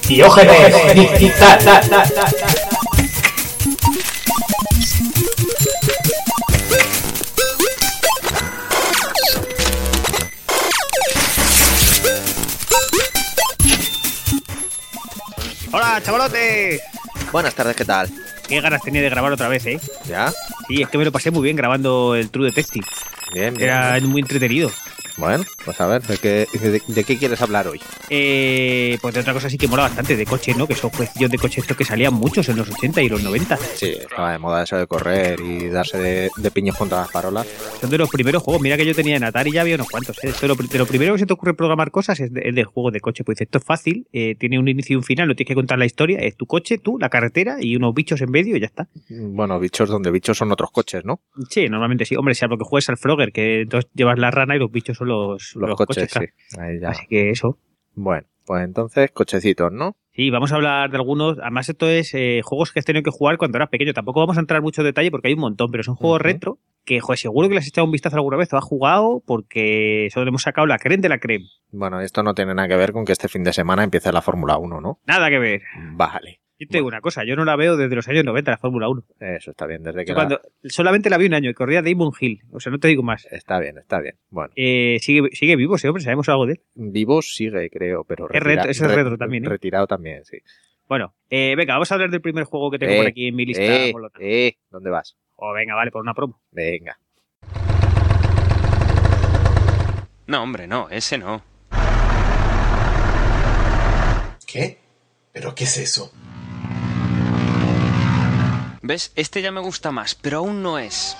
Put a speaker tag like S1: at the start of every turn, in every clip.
S1: Diógenes Digital.
S2: ¡Hola, chavalotes!
S3: Buenas tardes, ¿qué tal?
S2: Qué ganas tenía de grabar otra vez, ¿eh?
S3: ¿Ya?
S2: Sí, es que me lo pasé muy bien grabando el True Detective.
S3: Bien, bien.
S2: Era muy entretenido.
S3: Bueno, pues a ver, ¿de qué quieres hablar hoy?
S2: Pues de otra cosa sí que mola bastante, de coche, ¿no? Que son jueguillos de coche estos que salían muchos en los 80 y los 90.
S3: Sí, estaba de moda eso de correr y darse de piños contra las farolas.
S2: Son de los primeros juegos. Mira que yo tenía en Atari ya había unos cuantos, ¿eh? De lo primero que se te ocurre programar cosas es del juego de coche. Pues dices, esto es fácil, tiene un inicio y un final, no tienes que contar la historia. Es tu coche, tú, la carretera y unos bichos en medio y ya está.
S3: Bueno, bichos donde bichos son otros coches, ¿no?
S2: Sí, normalmente sí. Hombre, salvo que juegues al Frogger, que entonces llevas la rana y los bichos son los coches, claro.
S3: Sí. Ahí ya.
S2: Así que eso.
S3: Bueno, pues entonces, cochecitos, ¿no?
S2: Sí, vamos a hablar de algunos. Además, esto es juegos que has tenido que jugar cuando eras pequeño. Tampoco vamos a entrar mucho en detalle porque hay un montón, pero son juegos retro que, joder, seguro que les has echado un vistazo alguna vez o has jugado porque solo hemos sacado la creme de la creme.
S3: Bueno, esto no tiene nada que ver con que este fin de semana empiece la Fórmula 1, ¿no?
S2: Nada que ver.
S3: Vale.
S2: Yo te digo una cosa, yo no la veo desde los años 90, la Fórmula 1.
S3: Eso está bien, desde que
S2: solamente la vi un año y corría Damon Hill. O sea, no te digo más.
S3: Está bien. Bueno.
S2: Sigue vivo ese hombre, sabemos algo de él.
S3: Vivo sigue, creo, pero
S2: es retro también, ¿eh?
S3: Retirado también, sí.
S2: Bueno, venga, vamos a hablar del primer juego que tengo por aquí en mi lista.
S3: ¿Dónde vas?
S2: Venga, vale, por una promo.
S3: Venga.
S4: No, hombre, no, ese no.
S1: ¿Qué? ¿Pero qué es eso?
S4: ¿Ves? Este ya me gusta más, pero aún no es.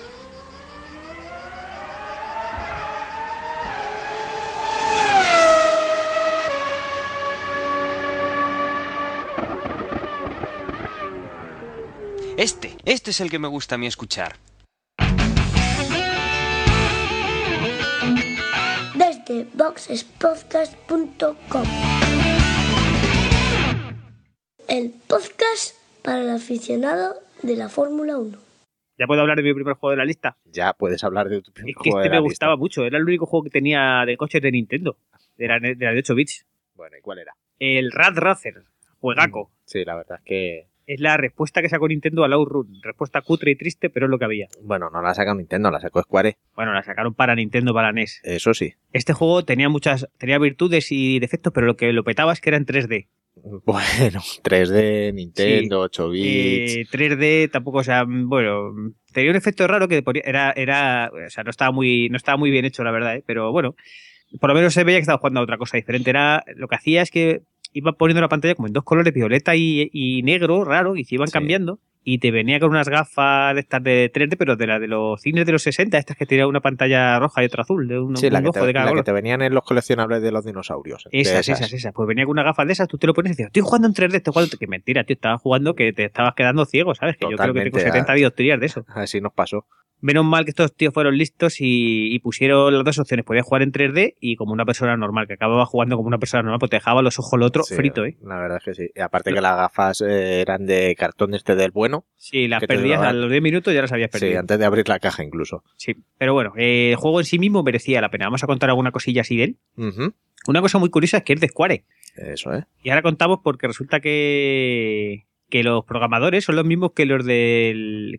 S4: Este es el que me gusta a mí escuchar.
S5: Desde boxespodcast.com, el podcast para el aficionado de la Fórmula 1.
S2: ¿Ya puedo hablar de mi primer juego de la lista?
S3: Ya puedes hablar de tu primer
S2: juego de la lista. Es que me gustaba mucho. Era el único juego que tenía de coches de Nintendo. De la de 8 bits.
S3: Bueno, ¿y cuál era?
S2: El Rad Racer. Juegaco.
S3: Sí, la verdad es que...
S2: Es la respuesta que sacó Nintendo a Outrun. Respuesta cutre y triste, pero es lo que había.
S3: Bueno, no la sacó Nintendo, la sacó Square.
S2: Bueno, la sacaron para Nintendo, para la NES.
S3: Eso sí.
S2: Este juego tenía virtudes y defectos, pero lo que lo petaba es que era en 3D.
S3: Bueno, 3D, Nintendo, sí. 8 bits...
S2: 3D tampoco, o sea, bueno... Tenía un efecto raro que era o sea, no estaba muy bien hecho, la verdad, pero bueno... Por lo menos se veía que estaba jugando a otra cosa diferente. Lo que hacía es que iba poniendo la pantalla como en dos colores, violeta y negro, raro, y se iban cambiando. Y te venía con unas gafas de estas de 3D, pero de los cines de los 60, estas que tenía una pantalla roja y otra azul, de un ojo de cada color.
S3: Que te venían en los coleccionables de los dinosaurios.
S2: Esas. Pues venía con una gafa de esas, tú te lo pones y dices, estoy jugando en 3D, estoy jugando... Que mentira, tío, estabas jugando que te estabas quedando ciego, ¿sabes? Que
S3: totalmente,
S2: yo creo que tengo 70 dioptrías de eso.
S3: Así nos pasó.
S2: Menos mal que estos tíos fueron listos y pusieron las dos opciones. Podías jugar en 3D y como una persona normal, que acababa jugando como una persona normal, pues te dejaba los ojos el otro frito, ¿eh?
S3: La verdad es que sí. Y aparte que las gafas eran de cartón del bueno.
S2: Sí, las perdías a los 10 minutos, ya las habías perdido.
S3: Sí, antes de abrir la caja incluso.
S2: Sí, pero bueno, el juego en sí mismo merecía la pena. Vamos a contar alguna cosilla así de él. Una cosa muy curiosa es que es de Square.
S3: Eso, ¿eh?
S2: Y ahora contamos porque resulta que los programadores son los mismos que los del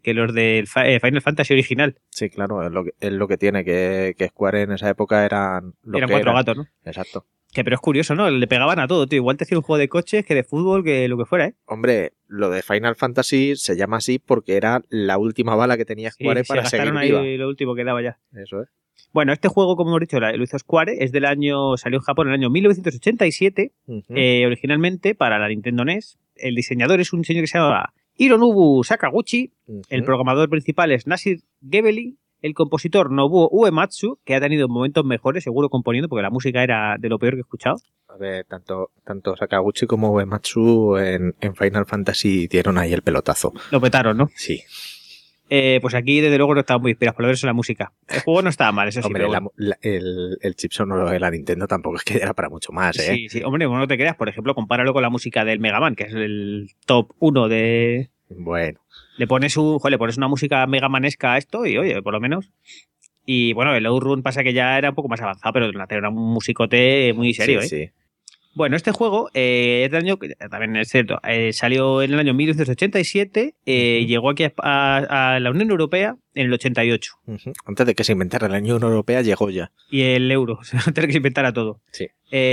S2: Final Fantasy original.
S3: Sí, claro, es lo que tiene, que Square en esa época eran
S2: cuatro gatos, ¿no?
S3: Exacto.
S2: Pero es curioso, ¿no? Le pegaban a todo, tío. Igual te hacía un juego de coches que de fútbol, que lo que fuera, ¿eh?
S3: Hombre, lo de Final Fantasy se llama así porque era la última bala que tenía Square para seguir viva.
S2: Ahí lo último que daba ya.
S3: Eso es.
S2: Bueno, este juego, como hemos dicho, lo hizo Square, salió en Japón en el año 1987, originalmente para la Nintendo NES. El diseñador es un señor que se llama Hironobu Sakaguchi, el programador principal es Nasir Gebeli, el compositor Nobuo Uematsu, que ha tenido momentos mejores, seguro componiendo, porque la música era de lo peor que he escuchado.
S3: A ver, tanto Sakaguchi como Uematsu en Final Fantasy dieron ahí el pelotazo.
S2: Lo petaron, ¿no?
S3: Sí.
S2: Pues aquí desde luego no estaba muy inspirados, por lo menos en la música. El juego no estaba mal, eso sí.
S3: Hombre, el chip sonoro de la Nintendo tampoco es que era para mucho más, ¿eh?
S2: Sí, hombre, no te creas, por ejemplo, compáralo con la música del Mega Man, que es el top 1 de...
S3: Bueno.
S2: Le pones una música Mega Manesca a esto y, oye, por lo menos... Y bueno, el Outrun pasa que ya era un poco más avanzado, pero era un musicote muy serio, ¿eh?
S3: Sí.
S2: Bueno, este juego es del año, también es cierto, salió en el año 1987, llegó aquí a la Unión Europea en el 88.
S3: Antes de que se inventara la Unión Europea, llegó ya.
S2: Y el euro, antes de que se inventara todo.
S3: Sí.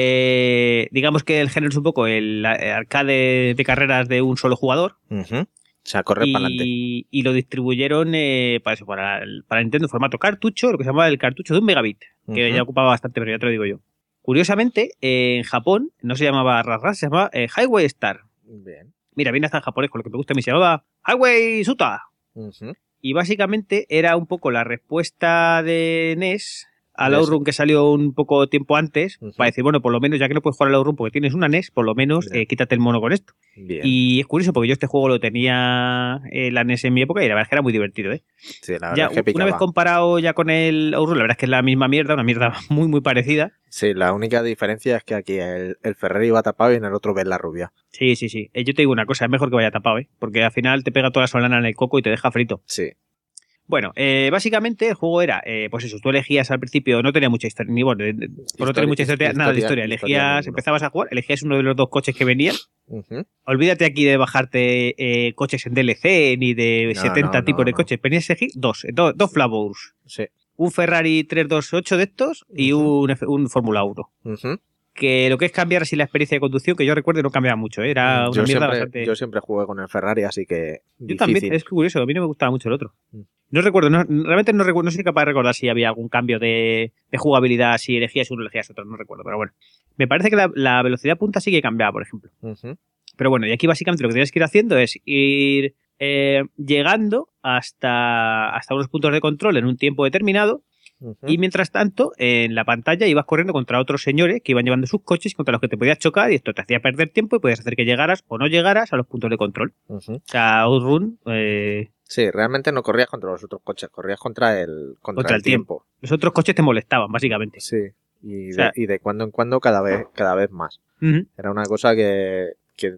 S2: Digamos que el género es un poco el arcade de carreras de un solo jugador.
S3: O sea, correr para adelante.
S2: Y lo distribuyeron para Nintendo en formato cartucho, lo que se llamaba el cartucho de 1 megabit, que ya ocupaba bastante, pero ya te lo digo yo. Curiosamente, en Japón no se llamaba Ras, se llamaba Highway Star.
S3: Bien.
S2: Mira, viene hasta en japonés, con lo que me gusta a mí, se llamaba Highway Suta. Y básicamente era un poco la respuesta de NES al Outrun, que salió un poco tiempo antes, para decir, bueno, por lo menos ya que no puedes jugar al Outrun porque tienes una NES, por lo menos quítate el mono con esto.
S3: Bien.
S2: Y es curioso porque yo este juego lo tenía la NES en mi época y la verdad es que era muy divertido, ¿eh?
S3: Sí, la verdad
S2: Ya,
S3: es que picaba.
S2: una vez comparado ya con el Outrun, la verdad es que es la misma mierda, una mierda muy, muy parecida.
S3: Sí, la única diferencia es que aquí el Ferrari va tapado y en el otro ves la rubia.
S2: Sí. Yo te digo una cosa, es mejor que vaya tapado, ¿eh? Porque al final te pega toda la solana en el coco y te deja frito.
S3: Sí.
S2: Bueno, básicamente el juego era, pues eso, tú elegías al principio, no tenía mucha historia, ni bueno, por no tener mucha historia, nada de historia. Elegías, empezabas a jugar, elegías uno de los 2 coches que venían. Olvídate aquí de bajarte coches en DLC ni de 70 tipos de coches. Venías a elegir dos Flavors.
S3: Sí.
S2: Un Ferrari 328 de estos y un Fórmula 1. Que lo que es cambiar así la experiencia de conducción, que yo recuerdo no cambiaba mucho, ¿eh? Era una mierda bastante...
S3: Yo siempre jugué con el Ferrari, así que
S2: Yo
S3: difícil.
S2: también, es curioso, a mí no me gustaba mucho el otro. No recuerdo, realmente no recuerdo, no soy capaz de recordar si había algún cambio de jugabilidad, si elegías uno o elegías otro, no recuerdo, pero bueno. Me parece que la velocidad punta sí que cambiaba, por ejemplo. Pero bueno, y aquí básicamente lo que tienes que ir haciendo es ir llegando hasta unos puntos de control en un tiempo determinado. Y mientras tanto, en la pantalla ibas corriendo contra otros señores que iban llevando sus coches contra los que te podías chocar y esto te hacía perder tiempo y podías hacer que llegaras o no llegaras a los puntos de control. O sea, Outrun...
S3: Sí, realmente no corrías contra los otros coches, corrías contra el tiempo.
S2: Los otros coches te molestaban, básicamente.
S3: Sí, y de cuando en cuando cada vez más. Era una cosa que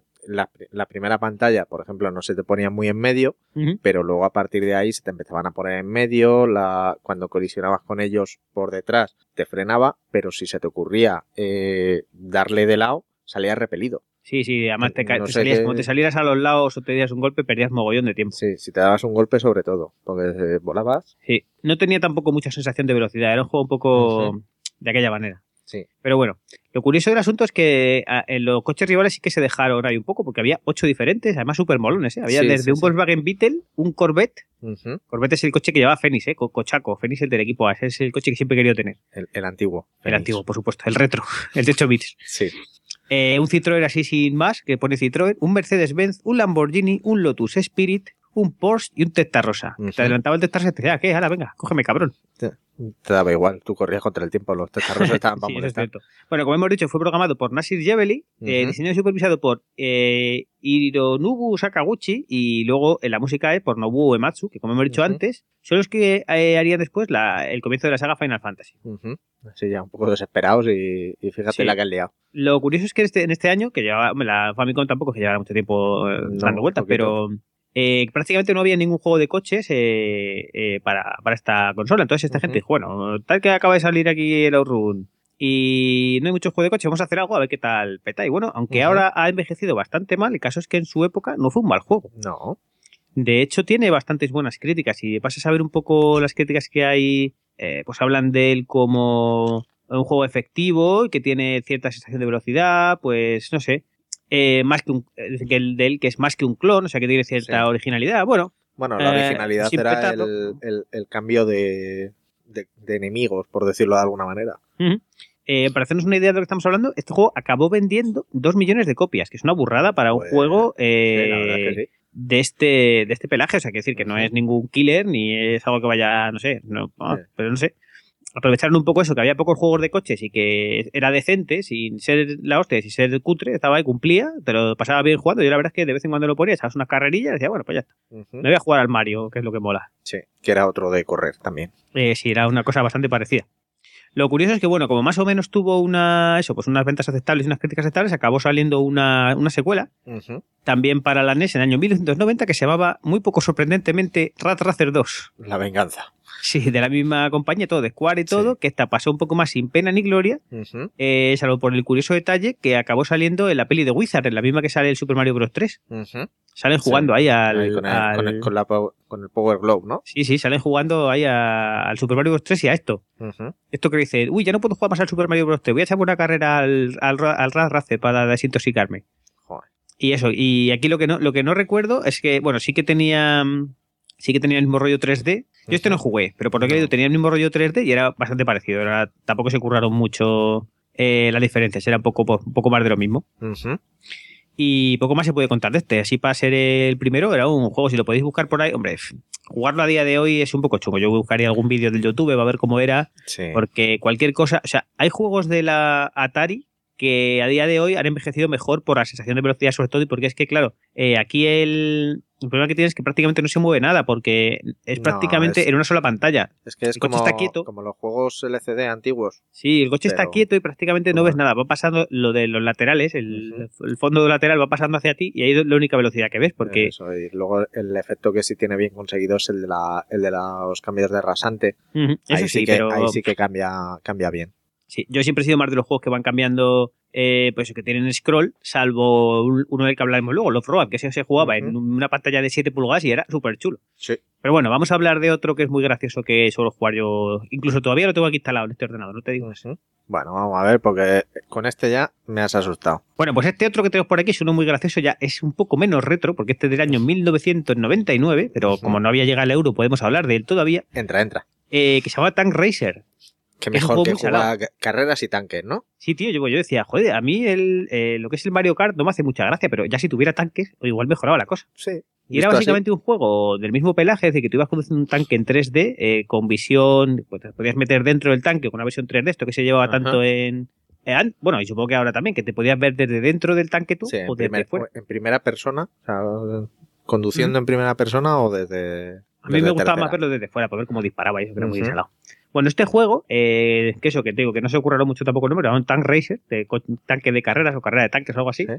S3: la primera pantalla, por ejemplo, no se te ponía muy en medio, pero luego a partir de ahí se te empezaban a poner en medio, cuando colisionabas con ellos por detrás te frenaba, pero si se te ocurría darle de lado, salías repelido.
S2: Sí, además como te salieras a los lados o te dieras un golpe, perdías mogollón de tiempo.
S3: Sí, si te dabas un golpe sobre todo, porque volabas.
S2: Sí, no tenía tampoco mucha sensación de velocidad, era un juego un poco de aquella manera.
S3: Sí.
S2: Pero bueno, lo curioso del asunto es que en los coches rivales sí que se dejaron ahí un poco, porque había 8 diferentes, además súper molones, ¿eh? Había desde un Volkswagen Beetle, un Corvette. Corvette es el coche que llevaba Fenix, Cochaco. Fenix el del equipo A, ese es el coche que siempre he querido tener.
S3: El antiguo.
S2: El antiguo, por supuesto, el retro, el de 8 bits.
S3: Sí.
S2: Un Citroën así sin más, que pone Citroën, un Mercedes-Benz, un Lamborghini, un Lotus Spirit, un Porsche y un Testarossa. Te adelantaba el Testarossa y te decía, ¿qué? Hala, venga, cógeme, cabrón.
S3: Te daba igual, tú corrías contra el tiempo, los Testarossa estaban para molestar.
S2: Bueno, como hemos dicho, fue programado por Nasir Jebeli, diseñado y supervisado por Hironobu Sakaguchi, y luego la música es por Nobuo Uematsu, que como hemos dicho antes, son los que harían después el comienzo de la saga Final Fantasy.
S3: Así ya un poco desesperados y fíjate la que han liado.
S2: Lo curioso es que en este año, que llevaba la Famicom tampoco, que llevaba mucho tiempo dando vueltas, pero... prácticamente no había ningún juego de coches para esta consola. Entonces esta gente dijo, bueno, tal que acaba de salir aquí el Outrun y no hay muchos juegos de coches, vamos a hacer algo a ver qué tal peta. Y bueno, aunque ahora ha envejecido bastante mal, el caso es que en su época no fue un mal juego.
S3: No.
S2: De hecho tiene bastantes buenas críticas y pasas a ver un poco las críticas que hay, pues hablan de él como un juego efectivo y que tiene cierta sensación de velocidad, pues no sé. Más que que es más que un clon, o sea que tiene cierta originalidad. Bueno,
S3: la originalidad era el cambio de enemigos, por decirlo de alguna manera.
S2: Para hacernos una idea de lo que estamos hablando, este juego acabó vendiendo 2 millones de copias, que es una burrada para un juego de este pelaje. O sea, que decir que no es ningún killer ni es algo que vaya, no sé, pero no sé. Aprovecharon un poco eso, que había pocos juegos de coches y que era decente, sin ser la hostia, sin ser cutre, estaba ahí, cumplía, te lo pasaba bien jugando. Yo la verdad es que de vez en cuando lo ponía, echabas unas carrerillas y decía, bueno, pues ya está. Me voy a jugar al Mario, que es lo que mola.
S3: Sí, que era otro de correr también.
S2: Sí, era una cosa bastante parecida. Lo curioso es que, bueno, como más o menos tuvo unas ventas aceptables y unas críticas aceptables, acabó saliendo una secuela, también para la NES en el año 1990, que se llamaba, muy poco sorprendentemente, Rat Racer 2.
S3: La venganza.
S2: Sí, de la misma compañía, todo de Square y todo, que esta pasó un poco más sin pena ni gloria, salvo por el curioso detalle que acabó saliendo en la peli de Wizard, en la misma que sale el Super Mario Bros. 3. Salen jugando ahí
S3: con el Power Glove, ¿no?
S2: Sí, salen jugando ahí al Super Mario Bros. 3 y a esto. Esto que dice, uy, ya no puedo jugar más al Super Mario Bros. 3, voy a echar una carrera al Race para desintoxicarme.
S3: Joder.
S2: Y eso, y aquí lo que no recuerdo es que, bueno, sí que tenía el mismo rollo 3D. Yo este no jugué, pero por lo que he leído tenía el mismo rollo 3D y era bastante parecido. Tampoco se curraron mucho las diferencias, era un poco más de lo mismo. Y poco más se puede contar de este. Así para ser el primero, era un juego, si lo podéis buscar por ahí, hombre, jugarlo a día de hoy es un poco chungo. Yo buscaría algún vídeo del YouTube para ver cómo era, porque cualquier cosa, o sea, hay juegos de la Atari que a día de hoy han envejecido mejor por la sensación de velocidad sobre todo y porque es que, claro, aquí el problema que tienes es que prácticamente no se mueve nada porque es prácticamente en una sola pantalla.
S3: Es que es
S2: el coche está quieto.
S3: Como los juegos LCD antiguos.
S2: Sí, el coche está quieto y prácticamente no ves nada. Va pasando lo de los laterales, el fondo lateral va pasando hacia ti y ahí es la única velocidad que ves. Porque
S3: eso, y luego el efecto que sí tiene bien conseguido es el de los cambios de rasante.
S2: Eso
S3: ahí sí que cambia bien.
S2: Sí, yo siempre he sido más de los juegos que van cambiando, pues que tienen scroll, salvo uno del que hablaremos luego, Love Road, que se jugaba en una pantalla de 7 pulgadas y era súper chulo.
S3: Sí.
S2: Pero bueno, vamos a hablar de otro que es muy gracioso que suelo jugar yo. Incluso todavía lo tengo aquí instalado en este ordenador, no te digo eso.
S3: Bueno, vamos a ver, porque con este ya me has asustado.
S2: Bueno, pues este otro que tengo por aquí es uno muy gracioso, ya es un poco menos retro, porque este es del año 1999, pero como no había llegado el euro, podemos hablar de él todavía.
S3: Entra.
S2: Que se llama Tank Racer.
S3: Que mejor que jugar carreras y tanques, ¿no?
S2: Sí, tío, yo decía, joder, a mí lo que es el Mario Kart no me hace mucha gracia, pero ya si tuviera tanques, igual mejoraba la cosa.
S3: Sí.
S2: Y era básicamente un juego del mismo pelaje, es decir, que tú ibas conduciendo un tanque en 3D, con visión, pues te podías meter dentro del tanque con una visión 3D, esto que se llevaba tanto en... bueno, y supongo que ahora también, que te podías ver desde dentro del tanque tú o desde fuera.
S3: En primera persona, o sea, conduciendo en primera persona o desde...
S2: A mí me gustaba más verlo desde fuera, para ver cómo disparaba y eso, que era muy salado. Bueno, este juego, que eso que te digo, que no se ocurrió mucho tampoco el nombre, era un Tank Racer, tanque de carreras o carrera de tanques o algo así.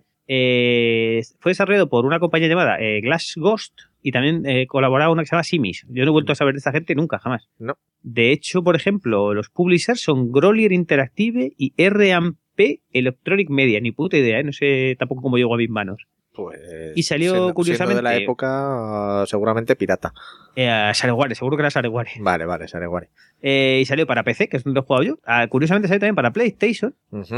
S2: Fue desarrollado por una compañía llamada Glass Ghost y también colaboraba una que se llama Simis. Yo no he vuelto a saber de esta gente nunca, jamás.
S3: No.
S2: De hecho, por ejemplo, los publishers son Grolier Interactive y R&P Electronic Media. Ni puta idea, no sé tampoco cómo llegó a mis manos.
S3: Pues,
S2: y salió curiosamente
S3: de la época seguramente pirata.
S2: Sareware, seguro que era Sareware.
S3: Vale, Sareware.
S2: Y salió para PC, que es donde he jugado yo. Curiosamente salió también para PlayStation.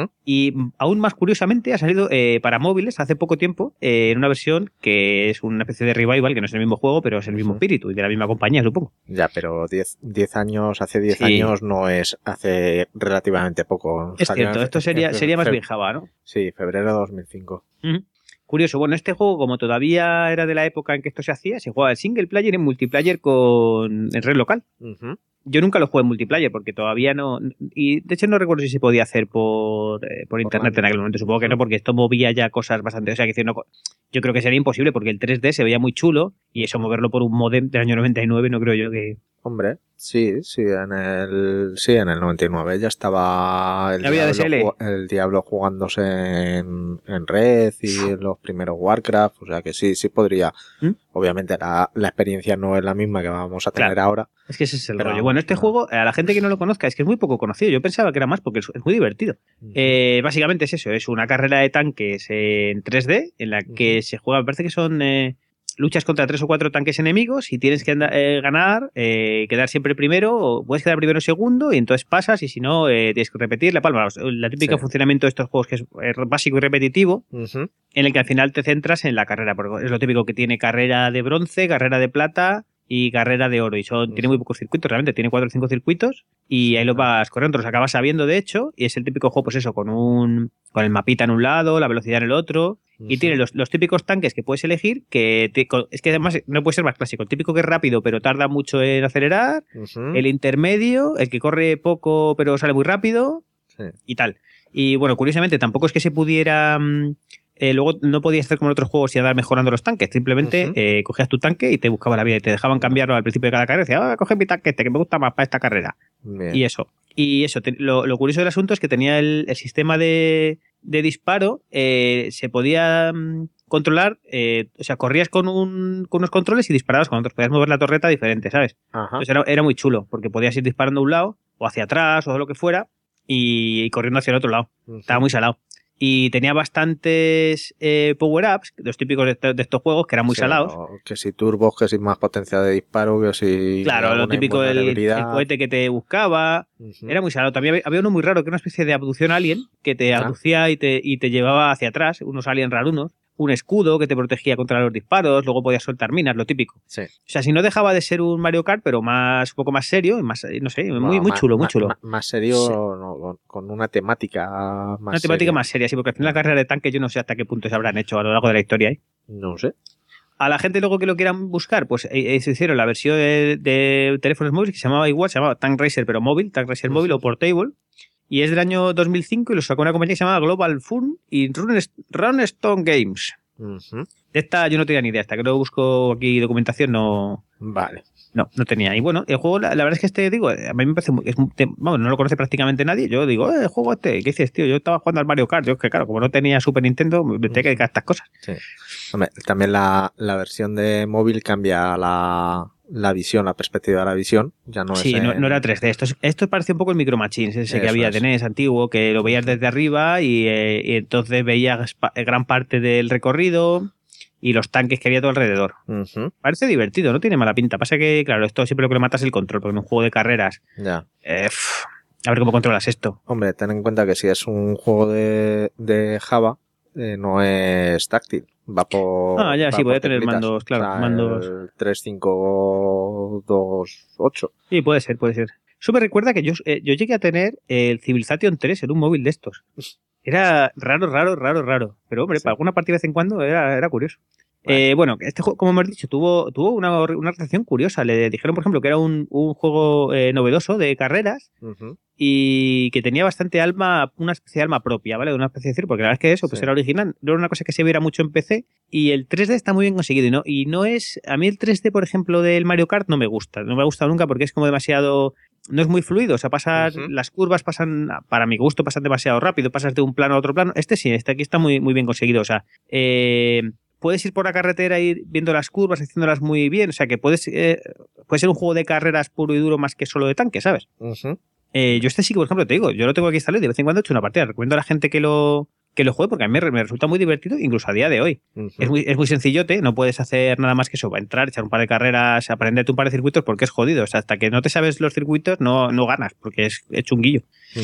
S2: Y aún más curiosamente ha salido para móviles hace poco tiempo en una versión que es una especie de revival, que no es el mismo juego, pero es el mismo espíritu y de la misma compañía, supongo.
S3: Ya, pero 10 años, hace 10 años no es hace relativamente poco.
S2: Es cierto, esto sería más bien Java, ¿no?
S3: Sí, febrero de 2005.
S2: Curioso, bueno, este juego, como todavía era de la época en que esto se hacía, se jugaba el single player y en multiplayer en red local. Yo nunca lo jugué en multiplayer porque todavía no... Y de hecho no recuerdo si se podía hacer por internet en aquel momento. Supongo que no, porque esto movía ya cosas bastante... O sea, que yo creo que sería imposible porque el 3D se veía muy chulo y eso moverlo por un modem del año 99 no creo yo que...
S3: Hombre, sí, en el 99 ya estaba el Diablo jugándose en red y en los primeros Warcraft, o sea que sí podría. Obviamente la experiencia no es la misma que vamos a tener ahora.
S2: Es que ese es el rollo. Bueno, este juego, a la gente que no lo conozca, es que es muy poco conocido. Yo pensaba que era más porque es muy divertido. Básicamente es eso, es una carrera de tanques en 3D en la que se juega, me parece que son... luchas contra 3 o 4 tanques enemigos y tienes que ganar, quedar siempre primero, o puedes quedar primero o segundo y entonces pasas y si no tienes que repetir la palma. La típica funcionamiento de estos juegos que es básico y repetitivo, en el que al final te centras en la carrera, porque es lo típico que tiene carrera de bronce, carrera de plata y carrera de oro y tiene muy pocos circuitos, realmente tiene 4 o 5 circuitos y ahí lo vas corriendo, los acabas sabiendo de hecho y es el típico juego pues eso, con el mapita en un lado, la velocidad en el otro y tiene los típicos tanques que puedes elegir que es que además no puede ser más clásico, el típico que es rápido pero tarda mucho en acelerar, el intermedio, el que corre poco pero sale muy rápido y tal. Y bueno, curiosamente tampoco es que se pudiera... luego no podías hacer como en otros juegos y andar mejorando los tanques. Simplemente cogías tu tanque y te buscaba la vida y te dejaban cambiarlo al principio de cada carrera. Decías, coge mi tanque que me gusta más para esta carrera. Bien. Y eso. Lo curioso del asunto es que tenía el sistema de de disparo se podía controlar, o sea, corrías con unos controles y disparabas con otros, podías mover la torreta diferente, ¿sabes?
S3: Ajá.
S2: Entonces era muy chulo, porque podías ir disparando a un lado, o hacia atrás, o lo que fuera, y corriendo hacia el otro lado. Estaba muy salado. Y tenía bastantes power-ups, los típicos de estos juegos, que eran muy salados.
S3: Que si turbos, que si más potencia de disparo, que si...
S2: Claro, lo típico del cohete que te buscaba. Era muy salado. También había uno muy raro, que era una especie de abducción alien, que te abducía y te llevaba hacia atrás, unos aliens rarunos. Un escudo que te protegía contra los disparos, luego podías soltar minas, lo típico.
S3: Sí.
S2: O sea, si no dejaba de ser un Mario Kart, pero un poco más serio, más, no sé, muy chulo, muy chulo.
S3: Más serio, sí. Con una temática más
S2: Una temática seria. Más seria, sí, porque al final la carrera de tanque yo no sé hasta qué punto se habrán hecho a lo largo de la historia.
S3: No sé.
S2: A la gente luego que lo quieran buscar, pues se hicieron la versión de teléfonos móviles que se llamaba Tank Racer, pero móvil, Tank Racer móvil o Portable. Y es del año 2005 y lo sacó una compañía que se llama Global Fun y Runestone Games. De esta yo no tenía ni idea, hasta que no busco aquí documentación no...
S3: Vale.
S2: No tenía. Y bueno, el juego, la verdad es que a mí me parece no lo conoce prácticamente nadie. Yo digo, el juego ¿qué dices, tío? Yo estaba jugando al Mario Kart. Yo es que claro, como no tenía Super Nintendo, me tenía que dedicar a estas cosas. Sí.
S3: Hombre, también la versión de móvil cambia la visión, la perspectiva de la visión. Ya no
S2: sí, no era 3D. Esto parece un poco el Micro Machines, ese que había de NES antiguo, que lo veías desde arriba y entonces veías gran parte del recorrido y los tanques que había todo alrededor. Parece divertido, no tiene mala pinta. Pasa que, claro, esto siempre lo que le mata es el control, porque en un juego de carreras...
S3: Ya.
S2: A ver cómo controlas esto.
S3: Hombre, ten en cuenta que si es un juego de Java, no es táctil. Va por...
S2: sí, podría tener mandos, claro.
S3: O sea,
S2: mandos.
S3: El 35228.
S2: Sí, puede ser. Eso me recuerda que yo llegué a tener el Civilization 3 en un móvil de estos. Era raro. Pero, hombre, sí. Para alguna partida de vez en cuando era curioso. Vale. Bueno, este juego, como hemos dicho, tuvo una recepción curiosa. Le dijeron, por ejemplo, que era un juego novedoso de carreras y que tenía bastante alma, una especie de alma propia, ¿vale? Una especie de decir, porque la verdad es que eso pues era original. No era una cosa que se viera mucho en PC y el 3D está muy bien conseguido. Y no es... A mí el 3D, por ejemplo, del Mario Kart no me gusta. No me ha gustado nunca porque es como demasiado... No es muy fluido, o sea, las curvas pasan, para mi gusto, pasan demasiado rápido, pasas de un plano a otro plano. Este aquí está muy, muy bien conseguido, o sea, puedes ir por la carretera y ir viendo las curvas, haciéndolas muy bien, o sea, que puede ser un juego de carreras puro y duro más que solo de tanque, ¿sabes? Yo sí que, por ejemplo, te digo, yo lo tengo aquí instalado y de vez en cuando he hecho una partida. Recomiendo a la gente que lo juegue porque a mí me resulta muy divertido, incluso a día de hoy. Es muy sencillote, no puedes hacer nada más que eso, entrar, echar un par de carreras, aprenderte un par de circuitos porque es jodido. O sea, hasta que no te sabes los circuitos no ganas porque es chunguillo.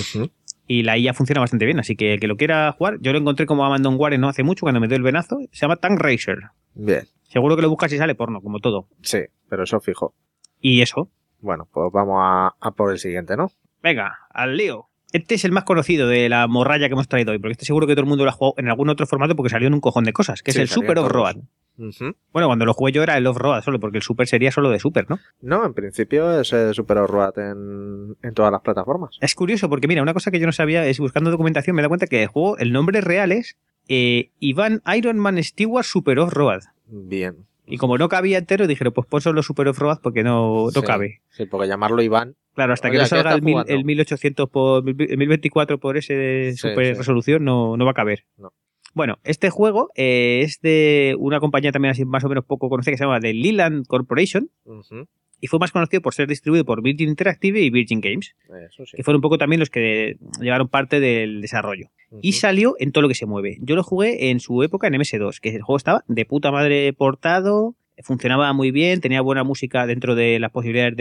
S2: Y la IA funciona bastante bien, así que el que lo quiera jugar, yo lo encontré como Abandonware no hace mucho cuando me dio el venazo, se llama Tank Racer.
S3: Bien.
S2: Seguro que lo buscas y sale porno, como todo.
S3: Sí, pero eso fijo.
S2: ¿Y eso?
S3: Bueno, pues vamos a por el siguiente, ¿no?
S2: Venga, al lío. Este es el más conocido de la morralla que hemos traído hoy, porque estoy seguro que todo el mundo lo ha jugado en algún otro formato porque salió en un cojón de cosas, que es el Super Off-Road. Bueno, cuando lo jugué yo era el Off-Road solo, porque el Super sería solo de Super, ¿no?
S3: No, en principio es Super Off-Road en todas las plataformas.
S2: Es curioso porque, mira, una cosa que yo no sabía es, buscando documentación, me da cuenta que el juego, el nombre real es Ivan Iron Man Stewart Super Off-Road.
S3: Bien.
S2: Y como no cabía entero, dijeron, pues pon solo Super Off-Road porque no cabe.
S3: Sí, porque llamarlo Iván...
S2: Claro, hasta que no salga el 1800 por el 1024 por ese super resolución no va a caber. No. Bueno, este juego es de una compañía también así más o menos poco conocida que se llama The Leland Corporation y fue más conocido por ser distribuido por Virgin Interactive y Virgin Games, que fueron un poco también los que llevaron parte del desarrollo. Y salió en todo lo que se mueve. Yo lo jugué en su época en MS2, que el juego estaba de puta madre portado, funcionaba muy bien, tenía buena música dentro de las posibilidades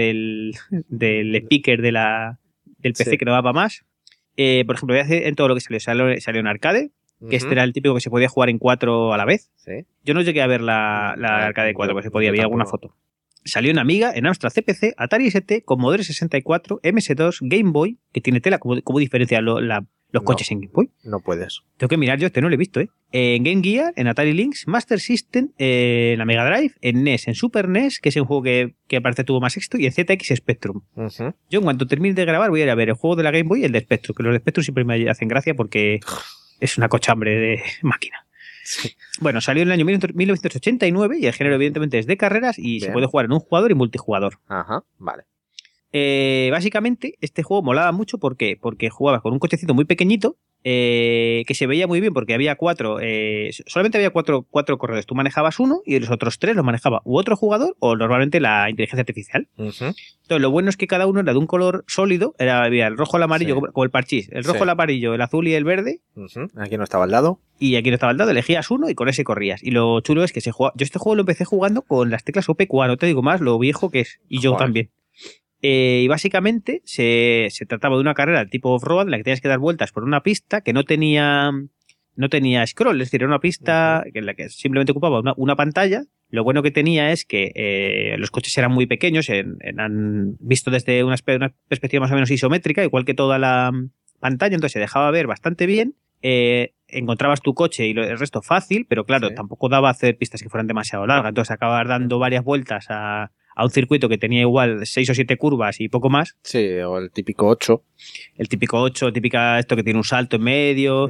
S2: del speaker del PC que no daba más. Por ejemplo, en todo lo que salió en arcade, que este era el típico que se podía jugar en 4 a la vez. ¿Sí? Yo no llegué a ver la arcade de 4, porque se podía, había alguna foto. Salió en Amiga, en Amstrad CPC, Atari ST, Commodore 64, MS2, Game Boy, que tiene tela. ¿Cómo diferencia los coches en Game Boy?
S3: No puedes.
S2: Tengo que mirar, yo no lo he visto, En Game Gear, en Atari Lynx, Master System, en la Mega Drive, en NES, en Super NES, que es un juego que aparte tuvo más éxito, y en ZX Spectrum. Yo en cuanto termine de grabar voy a ir a ver el juego de la Game Boy y el de Spectrum, que los de Spectrum siempre me hacen gracia porque es una cochambre de máquina. Sí. Bueno, salió en el año 1989 y el género evidentemente es de carreras y se puede jugar en un jugador y multijugador.
S3: Ajá, vale.
S2: Básicamente este juego molaba mucho porque jugabas con un cochecito muy pequeñito que se veía muy bien porque había solamente había cuatro corredores. Tú manejabas uno y los otros 3 los manejaba u otro jugador o normalmente la inteligencia artificial. Entonces, lo bueno es que cada uno era de un color sólido. Había el rojo, el amarillo, como el parchís. El rojo, el amarillo, el azul y el verde.
S3: Aquí no estaba al lado.
S2: Y aquí no estaba al lado, elegías uno y con ese corrías. Y lo chulo es que se juega. Yo este juego lo empecé jugando con las teclas OP4, no te digo más lo viejo que es. Y yo también. Y básicamente se trataba de una carrera tipo off-road en la que tenías que dar vueltas por una pista que no tenía scroll, es decir, era una pista en la que simplemente ocupaba una pantalla. Lo bueno que tenía es que los coches eran muy pequeños, eran visto desde una perspectiva más o menos isométrica, igual que toda la pantalla, entonces se dejaba ver bastante bien. Encontrabas tu coche y el resto fácil, pero claro, tampoco daba hacer pistas que fueran demasiado largas, entonces acababas dando varias vueltas a un circuito que tenía igual 6 o 7 curvas y poco más.
S3: Sí, o el típico 8.
S2: El típico 8, típica esto que tiene un salto en medio,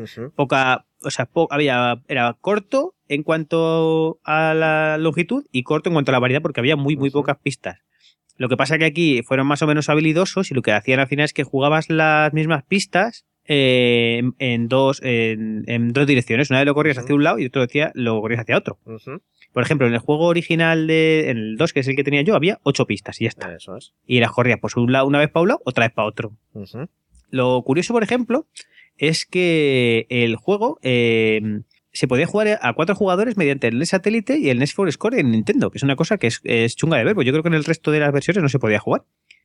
S2: era corto en cuanto a la longitud y corto en cuanto a la variedad porque había muy pocas pistas. Lo que pasa que aquí fueron más o menos habilidosos y lo que hacían al final es que jugabas las mismas pistas en dos direcciones. Una vez lo corrías hacia un lado y otro lo corrías hacia otro. Por ejemplo, en el juego original en el 2, que es el que tenía yo, había 8 pistas y ya está.
S3: Eso es.
S2: Y las corrías pues una vez para un lado, otra vez para otro. Lo curioso, por ejemplo, es que el juego se podía jugar a 4 jugadores mediante el NES Satélite y el NES 4Score en Nintendo, que es una cosa que es chunga de ver, porque yo creo que en el resto de las versiones no se podía jugar.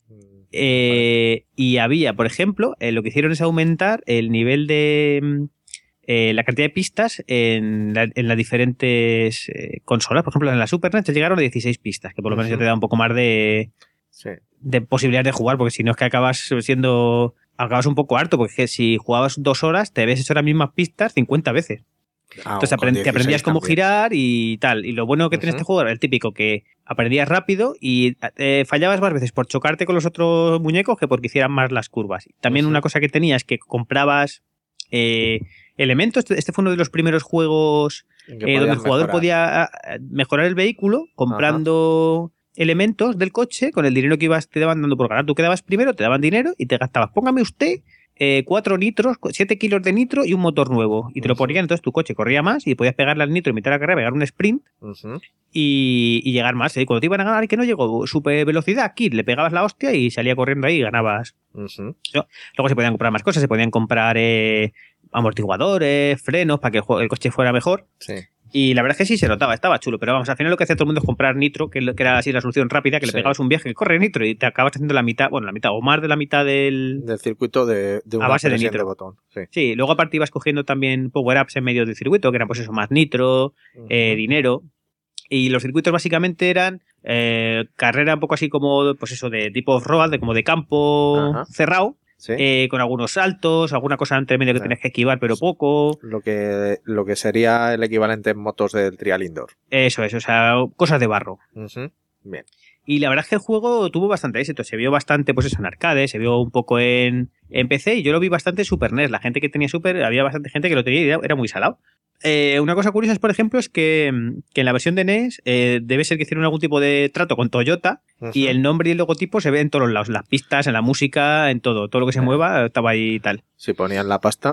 S2: Y había, por ejemplo, lo que hicieron es aumentar el nivel de la cantidad de pistas en las diferentes consolas. Por ejemplo, en la Super NES llegaron a 16 pistas, que por lo menos ya te da un poco más de posibilidades de jugar, porque si no es que acabas un poco harto, porque si jugabas 2 horas te habías hecho las mismas pistas 50 veces. Entonces te aprendías cómo girar y tal. Y lo bueno que tiene este juego era el típico que aprendías rápido y fallabas más veces por chocarte con los otros muñecos que porque hicieran más las curvas. También una cosa que tenía es que comprabas elementos. Este fue uno de los primeros juegos donde el jugador podía mejorar el vehículo comprando elementos del coche con el dinero que te daban dando por ganar. Tú quedabas primero, te daban dinero y te gastabas. Póngame usted 4 nitros, 7 kilos de nitro y un motor nuevo. Y te lo ponían, entonces tu coche corría más y podías pegarle al nitro y meter la carrera, pegar un sprint y llegar más. Cuando te iban a ganar y que no llegó, super velocidad, aquí le pegabas la hostia y salía corriendo ahí y ganabas. Luego se podían comprar más cosas, se podían comprar amortiguadores, frenos para que el coche fuera mejor. Y la verdad es que sí se notaba, estaba chulo, pero vamos, al final lo que hacía todo el mundo es comprar nitro, que era así la solución rápida, que le pegabas un viaje que corre nitro y te acabas haciendo la mitad o más de la mitad del
S3: circuito de una
S2: a base de nitro.
S3: De botón.
S2: Sí, luego aparte ibas cogiendo también power-ups en medio del circuito, que eran pues eso, más nitro, dinero. Y los circuitos básicamente eran carrera un poco así como, pues eso, de tipo off-road, como de campo cerrado. Con algunos saltos, alguna cosa entre medio que tienes que esquivar, pero poco.
S3: Lo que sería el equivalente en motos del Trial Indoor.
S2: Eso es, o sea, cosas de barro.
S3: Bien.
S2: Y la verdad es que el juego tuvo bastante éxito. Se vio bastante, pues eso, en arcade, se vio un poco en PC y yo lo vi bastante en Super NES. La gente que tenía Super, había bastante gente que lo tenía y era muy salado. Una cosa curiosa, por ejemplo, es que en la versión de NES debe ser que hicieron algún tipo de trato con Toyota y el nombre y el logotipo se ve en todos los lados, en las pistas, en la música, en todo lo que se mueva estaba ahí y tal.
S3: Si ponían la pasta.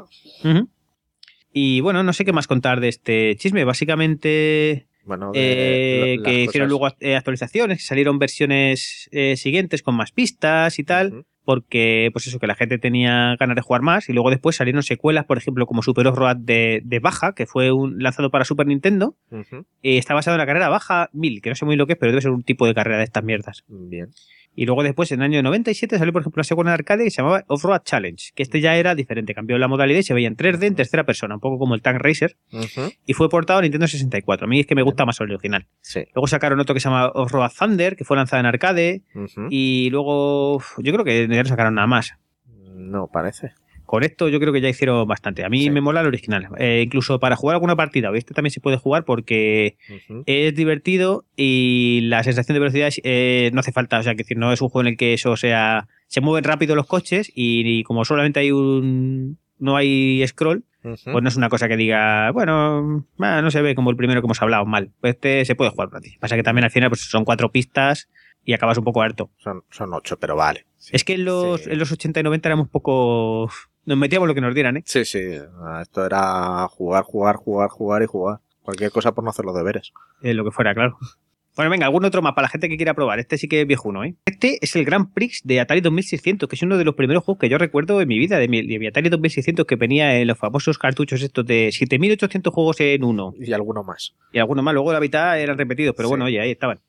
S2: Y bueno, no sé qué más contar de este chisme. Básicamente que hicieron luego actualizaciones, salieron versiones siguientes con más pistas y tal. Porque, pues eso, que la gente tenía ganas de jugar más y luego después salieron secuelas, por ejemplo, como Super Off-Road de Baja, que fue lanzado para Super Nintendo y está basado en la carrera Baja 1000, que no sé muy lo que es, pero debe ser un tipo de carrera de estas mierdas.
S3: Bien.
S2: Y luego después, en el año 97, salió, por ejemplo, una secuela de arcade que se llamaba Off-Road Challenge, que este ya era diferente, cambió la modalidad y se veía en 3D, en tercera persona, un poco como el Tank Racer, y fue portado a Nintendo 64. A mí es que me gusta más el original. Luego sacaron otro que se llama Off-Road Thunder, que fue lanzado en arcade, y luego yo creo que ya no sacaron nada más.
S3: No, parece.
S2: Con esto yo creo que ya hicieron bastante. A mí me mola el original. Incluso para jugar alguna partida, este también se puede jugar porque es divertido y la sensación de velocidad no hace falta. O sea, que no es un juego en el que eso sea... Se mueven rápido los coches y como solamente hay no hay scroll, pues no es una cosa que diga, bueno, no se ve como el primero que hemos hablado mal. Pues se puede jugar para ti. Pasa que también al final pues son 4 pistas y acabas un poco harto.
S3: Son 8, pero vale.
S2: Es que en los 80 y 90 éramos poco nos metíamos lo que nos dieran, ¿eh?
S3: Sí. Esto era jugar y jugar. Cualquier cosa por no hacer los deberes.
S2: Lo que fuera, claro. Bueno, venga, algún otro más para la gente que quiera probar. Este sí que es viejuno, ¿eh? Este es el Grand Prix de Atari 2600, que es uno de los primeros juegos que yo recuerdo en mi vida, de mi Atari 2600, que venía en los famosos cartuchos estos de 7800 juegos en uno.
S3: Y alguno más.
S2: Y alguno más. Luego la mitad eran repetidos, pero bueno, oye, ahí estaban.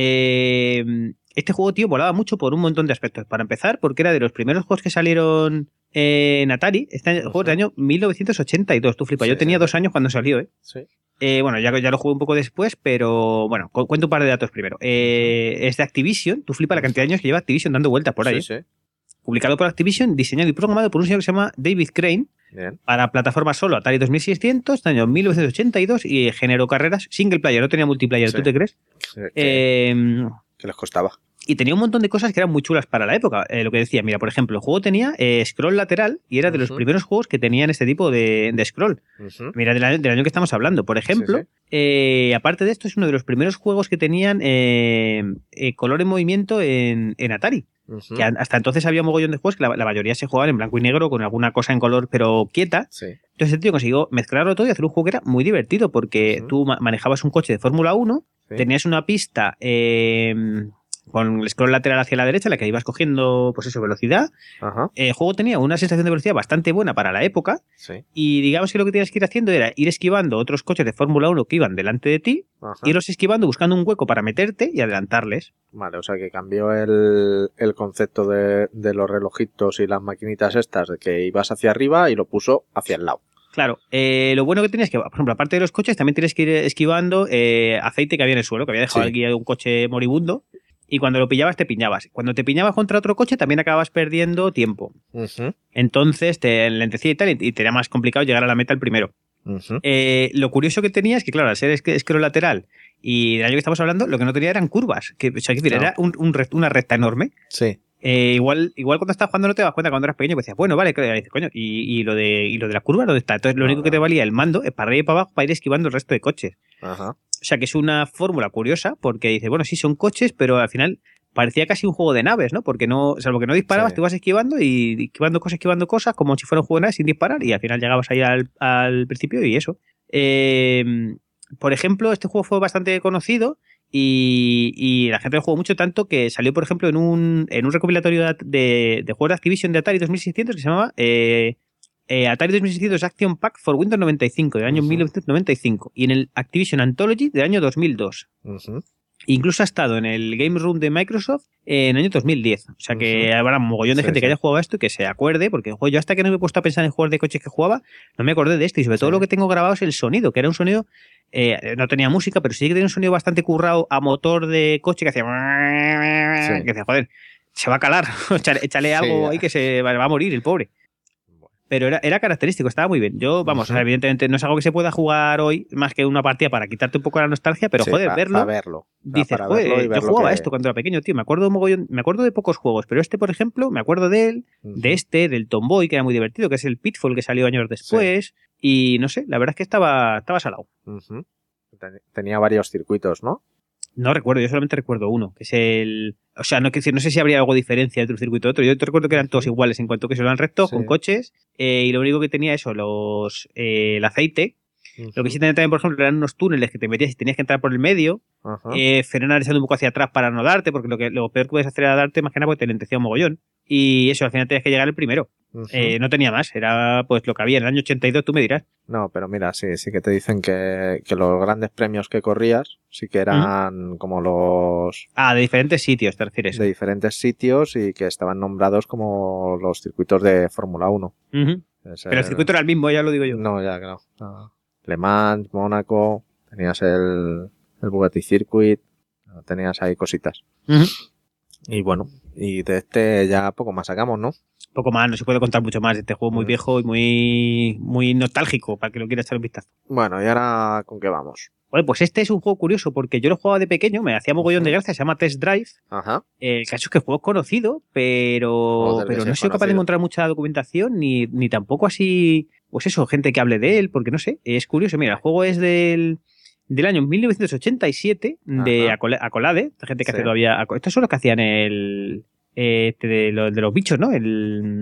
S2: Este juego, tío, volaba mucho por un montón de aspectos. Para empezar, porque era de los primeros juegos que salieron en Atari. Este juego es del año 1982. Tú flipas. Yo tenía 2 años cuando salió, ¿eh?
S3: Sí.
S2: Bueno, ya lo jugué un poco después, pero bueno, cuento un par de datos primero. Es de Activision. Tú flipas la cantidad de años que lleva Activision dando vueltas por ahí.
S3: Sí.
S2: Publicado por Activision, diseñado y programado por un señor que se llama David Crane.
S3: Bien.
S2: Para plataformas solo Atari 2600, del año 1982, y generó carreras single player, no tenía multiplayer, ¿tú te crees?
S3: Sí, que les costaba.
S2: Y tenía un montón de cosas que eran muy chulas para la época. Lo que decía, mira, por ejemplo, el juego tenía scroll lateral y era de los primeros juegos que tenían este tipo de scroll. Mira, del año que estamos hablando. Por ejemplo, aparte de esto, es uno de los primeros juegos que tenían color en movimiento en Atari. Que hasta entonces había un mogollón de juegos que la mayoría se jugaban en blanco y negro con alguna cosa en color pero quieta. Entonces el tío consiguió mezclarlo todo y hacer un juego que era muy divertido porque tú manejabas un coche de Fórmula 1, tenías una pista con el scroll lateral hacia la derecha, en la que ibas cogiendo, pues eso, velocidad. El juego tenía una sensación de velocidad bastante buena para la época. Y digamos que lo que tenías que ir haciendo era ir esquivando otros coches de Fórmula 1 que iban delante de ti, irlos esquivando, buscando un hueco para meterte y adelantarles. Vale,
S3: o sea que cambió el concepto de los relojitos y las maquinitas estas, de que ibas hacia arriba y lo puso hacia el lado.
S2: Claro, lo bueno que tenías que, por ejemplo, aparte de los coches, también tienes que ir esquivando aceite que había en el suelo, que había dejado aquí un coche moribundo. Y cuando lo pillabas, te piñabas. Cuando te piñabas contra otro coche, también acababas perdiendo tiempo. Entonces te enlentecía y tal, y te era más complicado llegar a la meta el primero. Lo curioso que tenía es que, claro, al ser scroll lateral y del año que estamos hablando, lo que no tenía eran curvas. O sea, era una recta enorme.
S3: Sí.
S2: Igual cuando estás jugando no te das cuenta cuando eras pequeño, pues decías, bueno, vale, dices, coño, y lo de la curva, ¿dónde está? Entonces lo único que te valía el mando es para arriba y para abajo para ir esquivando el resto de coches. O sea que es una fórmula curiosa porque dices, bueno, sí son coches, pero al final parecía casi un juego de naves, ¿no? Porque no, salvo que no disparabas, te ibas esquivando y esquivando cosas como si fuera un juego de naves sin disparar y al final llegabas ahí al principio y eso. Por ejemplo, este juego fue bastante conocido y la gente lo jugó mucho tanto que salió, por ejemplo, en un recopilatorio de juegos de Activision de Atari 2600 que se llamaba Atari 2600 Action Pack for Windows 95 del año 1995 y en el Activision Anthology del año 2002. Incluso ha estado en el Game Room de Microsoft en el año 2010. O sea que habrá un mogollón de gente que haya jugado a esto y que se acuerde, porque yo hasta que no me he puesto a pensar en juegos de coches que jugaba, no me acordé de esto. Y sobre todo lo que tengo grabado es el sonido, que era un sonido, no tenía música, pero sí que tenía un sonido bastante currado a motor de coche que hacía... Que decía, joder, se va a calar, échale algo ahí que se va a morir el pobre. Pero era característico, estaba muy bien. Yo, vamos, evidentemente no es algo que se pueda jugar hoy más que una partida para quitarte un poco la nostalgia, pero joder, verlo. Dices, joder, yo jugaba esto cuando era pequeño, tío. Me acuerdo de pocos juegos, pero este, por ejemplo, me acuerdo de él, del Tomboy, que era muy divertido, que es el Pitfall que salió años después. Y no sé, la verdad es que estaba salado.
S3: Tenía varios circuitos, ¿no?
S2: No recuerdo, yo solamente recuerdo uno, que es el... O sea, no sé si habría algo diferencia entre un circuito y otro. Yo te recuerdo que eran todos iguales en cuanto que se eran rectos, con coches, y lo único que tenía eso, el aceite. Lo que sí tenía también, por ejemplo, eran unos túneles que te metías y tenías que entrar por el medio, frenar echando un poco hacia atrás para no darte, porque lo peor que puedes hacer era darte más que nada porque te lentecía un mogollón. Y eso, al final tenías que llegar el primero. No tenía más, era pues lo que había en el año 82, tú me dirás. No,
S3: pero mira, sí que te dicen que los grandes premios que corrías sí que eran como los...
S2: de diferentes sitios, te refieres.
S3: De diferentes sitios y que estaban nombrados como los circuitos de Fórmula 1.
S2: Pero el circuito era el mismo, ya lo digo yo.
S3: No, ya que no. Le Mans, Mónaco, tenías el Bugatti Circuit, tenías ahí cositas. Y bueno, y de este ya poco más sacamos, ¿no?
S2: Poco más, no se puede contar mucho más. Este juego muy viejo y muy nostálgico para que lo quiera echar un vistazo.
S3: Bueno, ¿y ahora con qué vamos?
S2: Bueno, pues este es un juego curioso porque yo lo jugaba de pequeño, me hacía mogollón de gracia, se llama Test Drive. El caso es que el juego es conocido, pero no he sido capaz de encontrar mucha documentación ni tampoco así, pues eso, gente que hable de él, porque no sé, es curioso. Mira, el juego es del año 1987 de Accolade, la gente que hace todavía... Estos son los que hacían de los bichos, ¿no?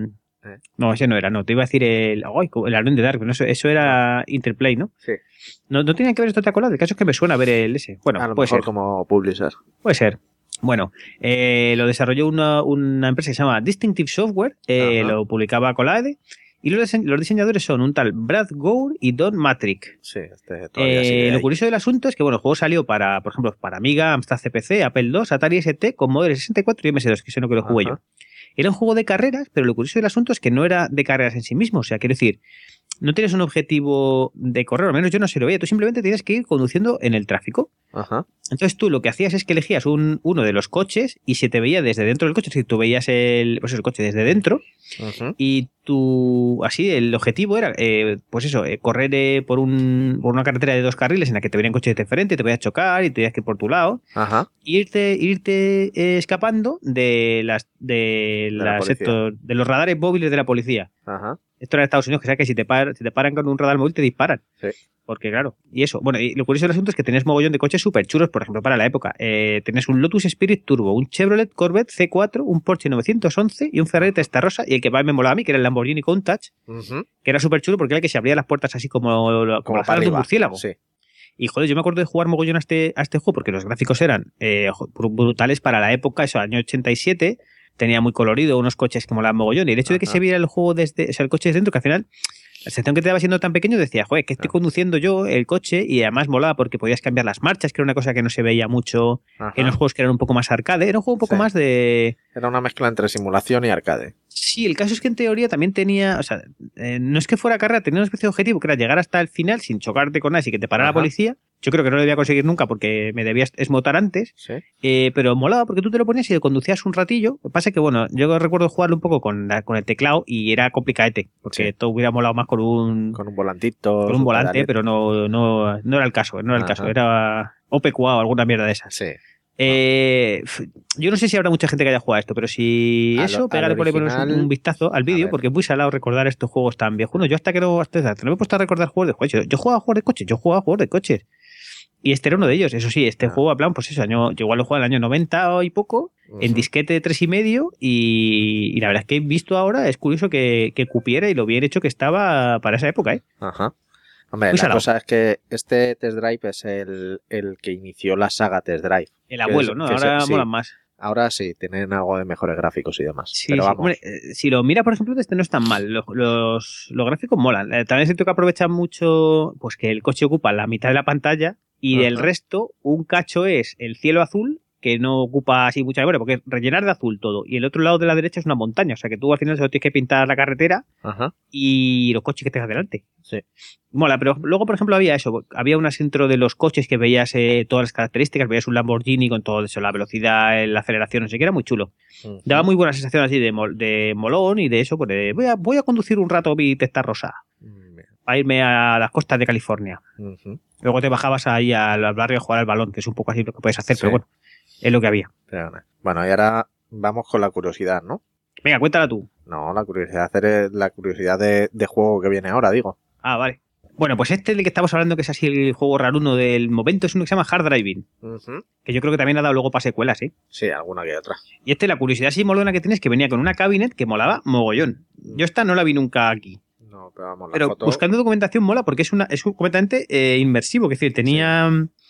S2: No, ese no era, no. Te iba a decir el Alone in the Dark, no, eso era Interplay, ¿no?
S3: Sí.
S2: No tiene que ver esto te acuerdas. El caso es que me suena ver el ese. Bueno,
S3: a lo
S2: puede
S3: mejor
S2: ser.
S3: como publisher.
S2: Puede ser. Bueno, lo desarrolló una empresa que se llama Distinctive Software, lo publicaba Collade, y los diseñadores son un tal Brad Gour y Don Matrick.
S3: Sí, todavía sigue
S2: lo
S3: ahí.
S2: curioso del asunto es que bueno, el juego salió para, por ejemplo, para Amiga, Amstrad CPC, Apple II, Atari ST, Commodore 64 y MS2, que ese no que lo jugué yo. Era un juego de carreras, pero lo curioso del asunto es que no era de carreras en sí mismo. O sea, quiero decir, no tienes un objetivo de correr, al menos yo no se lo veía. Tú simplemente tienes que ir conduciendo en el tráfico.
S3: Ajá.
S2: Entonces tú lo que hacías es que elegías uno de los coches y se te veía desde dentro del coche. Es decir, tú veías el coche desde dentro y así el objetivo era, correr por una carretera de 2 carriles en la que te venían coches diferentes, te podías chocar y te tenías que ir por tu lado.
S3: Ajá.
S2: Irte escapando de los radares móviles de la policía.
S3: Ajá.
S2: Esto era en Estados Unidos, que sabes que si te paran con un radar móvil te disparan.
S3: Sí.
S2: Porque claro, y eso. Bueno, y lo curioso del asunto es que tenés mogollón de coches súper chulos, por ejemplo, para la época. Tenés un Lotus Spirit Turbo, un Chevrolet Corvette C4, un Porsche 911 y un Ferrari Testarossa, y el que más me molaba a mí, que era el Lamborghini Countach, que era súper chulo porque era el que se abría las puertas así como las alas de un murciélago.
S3: Sí.
S2: Y joder, yo me acuerdo de jugar mogollón a este juego porque los gráficos eran brutales para la época, eso, año 87. Tenía muy colorido, unos coches que molaban mogollón. Y el hecho de que se viera el juego desde, el coche desde dentro, que al final, la sensación que te daba siendo tan pequeño, decía, joder, que estoy conduciendo yo el coche, y además molaba porque podías cambiar las marchas, que era una cosa que no se veía mucho en los juegos que eran un poco más arcade. Era un juego un poco más de...
S3: Era una mezcla entre simulación y arcade.
S2: Sí, el caso es que en teoría también tenía, o sea, no es que fuera carrera, tenía una especie de objetivo que era llegar hasta el final sin chocarte con nadie y que te parara la policía. Yo creo que no lo debía conseguir nunca porque me debía esmotar antes, pero molaba porque tú te lo ponías y lo conducías un ratillo. Lo que pasa es que, bueno, yo recuerdo jugarlo un poco con el teclado y era complicadete, porque todo hubiera molado más con un
S3: volantito.
S2: Con un volante, pero no era el caso, era OPQA o alguna mierda de esas.
S3: Sí.
S2: Yo no sé si habrá mucha gente que haya jugado esto, pero si pégale por ahí un vistazo al vídeo, porque es muy salado recordar estos juegos tan viejunos. Yo hasta no me he puesto a recordar juegos de coches. Yo jugaba a juegos de coches. Y este era uno de ellos. Eso sí, este juego, a plan, pues eso, yo igual lo jugaba en el año 90 y poco, en disquete de 3,5, y la verdad es que he visto ahora, es curioso que cupiera y lo bien hecho que estaba para esa época,
S3: Ajá. Hombre, la cosa es que este Test Drive es el que inició la saga Test Drive.
S2: El abuelo, ¿no? Ahora molan más.
S3: Ahora sí, tienen algo de mejores gráficos y demás.
S2: Sí,
S3: pero vamos.
S2: Hombre, si lo mira, por ejemplo, este no es tan mal. Los gráficos molan. También siento que aprovechan mucho pues que el coche ocupa la mitad de la pantalla y del resto un cacho es el cielo azul, que no ocupa así mucha memoria, porque es rellenar de azul todo. Y el otro lado de la derecha es una montaña. O sea que tú al final solo tienes que pintar la carretera y los coches que tengas delante.
S3: Sí.
S2: Mola, pero luego, por ejemplo, había un asiento de los coches que veías todas las características, veías un Lamborghini con todo eso, la velocidad, la aceleración, no sé qué, era muy chulo. Daba muy buena sensación así de molón y de eso, pues voy a conducir un rato mi Testarossa para irme a las costas de California. Luego te bajabas ahí al barrio a jugar al balón, que es un poco así lo que puedes hacer, pero bueno, es lo que había.
S3: Bueno, y ahora vamos con la curiosidad, ¿no?
S2: Venga, cuéntala tú.
S3: No, la curiosidad de juego que viene ahora, digo.
S2: Ah, vale. Bueno, pues este del que estamos hablando, que es así el juego raruno del momento, es uno que se llama Hard Driving. Que yo creo que también ha dado luego para secuelas, ¿eh?
S3: Sí, alguna que otra.
S2: Y la curiosidad así molona que tienes, que venía con una cabinet que molaba mogollón. Yo esta no la vi nunca aquí.
S3: No, pero vamos,
S2: pero foto... buscando documentación mola porque es completamente inmersivo. Es decir, tenía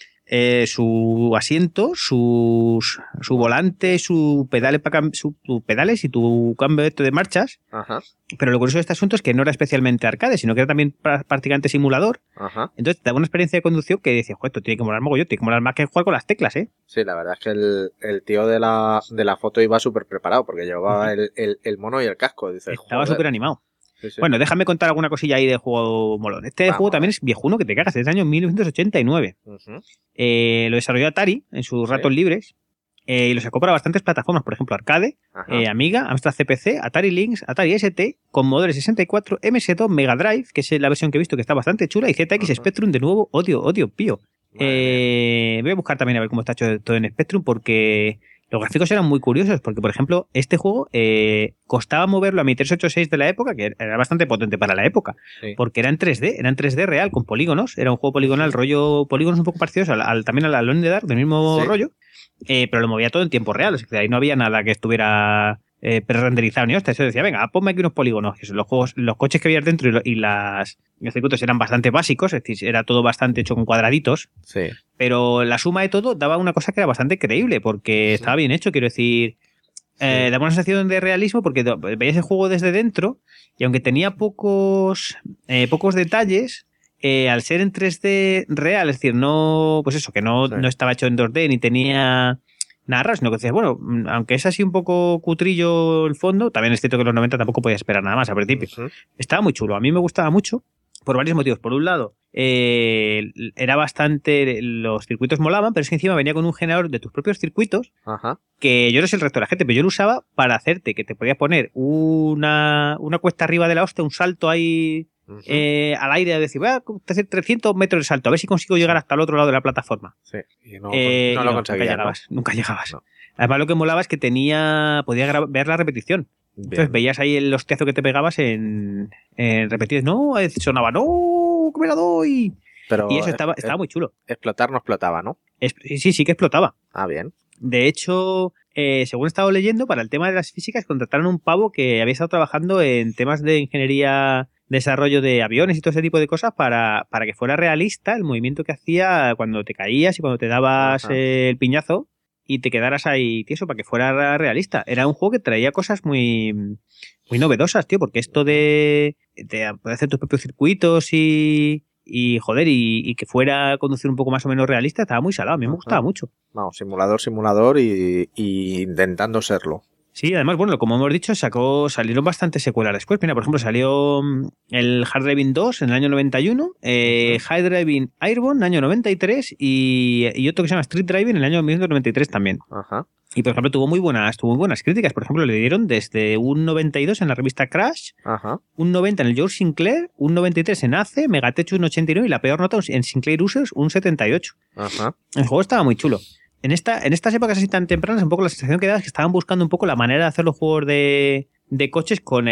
S2: su asiento, su volante, sus pedales y tu cambio de marchas. Pero lo curioso de este asunto es que no era especialmente arcade, sino que era también prácticamente simulador. Entonces te daba una experiencia de conducción que decía, joder, esto tiene que molar mogollón, tiene que molar más que jugar con las teclas, ¿eh?
S3: Sí, la verdad es que el tío de la foto iba súper preparado porque llevaba el mono y el casco. Dice,
S2: estaba súper animado. Sí. Bueno, déjame contar alguna cosilla ahí del juego molón. Juego también es viejuno que te cagas, es del año 1989. Lo desarrolló Atari en sus ratos libres y lo sacó para bastantes plataformas, por ejemplo, arcade, Amiga, Amstrad CPC, Atari Lynx, Atari ST, Commodore 64, MS2, Mega Drive, que es la versión que he visto que está bastante chula, y ZX Spectrum de nuevo, odio, pío. Voy a buscar también a ver cómo está hecho todo en Spectrum porque... Los gráficos eran muy curiosos porque, por ejemplo, este juego costaba moverlo a mi 386 de la época, que era bastante potente para la época, porque era en 3D real, con polígonos. Era un juego poligonal, rollo polígonos un poco parecidos también al Alone in the Dark, del mismo rollo, pero lo movía todo en tiempo real. O sea, ahí no había nada que estuviera pre-renderizado ni hostia. Eso decía, venga, ponme aquí unos polígonos. Que los coches que veías dentro y los circuitos eran bastante básicos, es decir, era todo bastante hecho con cuadraditos.
S3: Sí.
S2: Pero la suma de todo daba una cosa que era bastante creíble, porque estaba bien hecho, quiero decir. Daba una sensación de realismo porque veías el juego desde dentro y aunque tenía pocos detalles, al ser en 3D real, es decir, no, pues eso, que no estaba hecho en 2D ni tenía nada raro, sino que decías, bueno, aunque es así un poco cutrillo el fondo, también es cierto que en los 90 tampoco podías esperar nada más al principio. Estaba muy chulo, a mí me gustaba mucho por varios motivos. Por un lado, era bastante, los circuitos molaban, pero es que encima venía con un generador de tus propios circuitos.
S3: Ajá. Que
S2: yo no sé el resto de la gente, pero yo lo usaba para hacerte que te podías poner una cuesta arriba de la hostia, un salto ahí al aire, decir, voy a hacer 300 metros de salto, a ver si consigo llegar hasta el otro lado de la plataforma.
S3: Sí, y no lo conseguías.
S2: Nunca llegabas. No. Además, lo que molaba es que podía ver la repetición. Bien. Entonces veías ahí el hostiazo que te pegabas en repetidos. No, sonaba, no, que me la doy.
S3: Pero
S2: y eso estaba muy chulo.
S3: Explotar no explotaba, ¿no?
S2: Sí que explotaba.
S3: Ah, bien.
S2: De hecho, según he estado leyendo, para el tema de las físicas contrataron a un pavo que había estado trabajando en temas de ingeniería, desarrollo de aviones y todo ese tipo de cosas para que fuera realista el movimiento que hacía cuando te caías y cuando te dabas el piñazo y te quedaras ahí tieso para que fuera realista. Era un juego que traía cosas muy, muy novedosas, tío, porque esto de poder hacer tus propios circuitos y joder, y que fuera a conducir un poco más o menos realista, estaba muy salado. A mí me gustaba mucho.
S3: Vamos, simulador y intentando serlo.
S2: Sí, además, bueno, como hemos dicho, salieron bastantes secuelas después. Mira, por ejemplo, salió el Hard Driving 2 en el año 91, High Driving Airborne en el año 93 y otro que se llama Street Driving en el año 1993 también.
S3: Ajá.
S2: Y, por ejemplo, tuvo muy buenas críticas. Por ejemplo, le dieron desde un 92 en la revista Crash, un 90 en el George Sinclair, un 93 en AC, Megatech un 89 y la peor nota en Sinclair Users un 78.
S3: Ajá.
S2: El juego estaba muy chulo. En estas épocas así tan tempranas, un poco la sensación que daba es que estaban buscando un poco la manera de hacer los juegos de coches con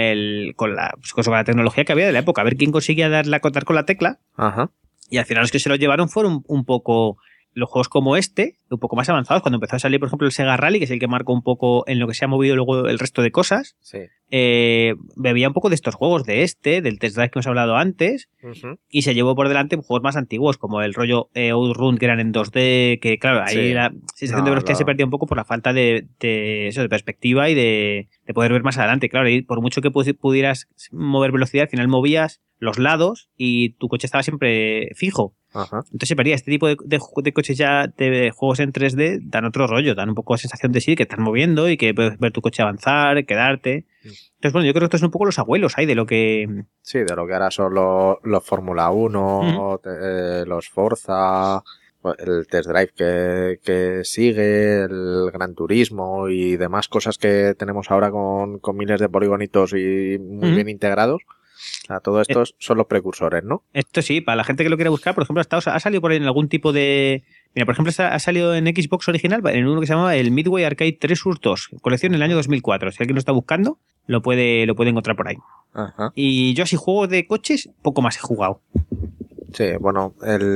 S2: la tecnología que había de la época. A ver quién conseguía dar con la tecla.
S3: Ajá.
S2: Y al final los que se los llevaron fueron un poco los juegos como un poco más avanzados. Cuando empezó a salir, por ejemplo, el Sega Rally, que es el que marcó un poco en lo que se ha movido luego el resto de cosas.
S3: Sí.
S2: Bebía un poco de estos juegos, del Test Drive que hemos hablado antes, y se llevó por delante juegos más antiguos, como el rollo Outrun, que eran en 2D, que claro, ahí la sensación de velocidad se perdía un poco por la falta de perspectiva y de poder ver más adelante. Claro, y por mucho que pudieras mover velocidad, al final movías los lados y tu coche estaba siempre fijo.
S3: Ajá.
S2: Entonces se perdía. Este tipo de coches ya de juegos en 3D dan otro rollo, dan un poco la sensación de sí, que estás moviendo y que puedes ver tu coche avanzar, quedarte. Entonces, bueno, yo creo que estos son un poco los abuelos ahí de lo que...
S3: Sí, de lo que ahora son los Fórmula 1, los Forza, el Test Drive que sigue, el Gran Turismo y demás cosas que tenemos ahora con miles de poligonitos y muy bien integrados. O sea, todos estos son los precursores, ¿no?
S2: Esto sí, para la gente que lo quiera buscar, por ejemplo, ha salido por ahí en algún tipo de... Mira, por ejemplo, ha salido en Xbox original, en uno que se llama el Midway Arcade 3 Urs 2, colección en el año 2004. Si alguien lo está buscando, lo puede encontrar por ahí.
S3: Ajá.
S2: Y yo así juego de coches, poco más he jugado.
S3: Sí, bueno,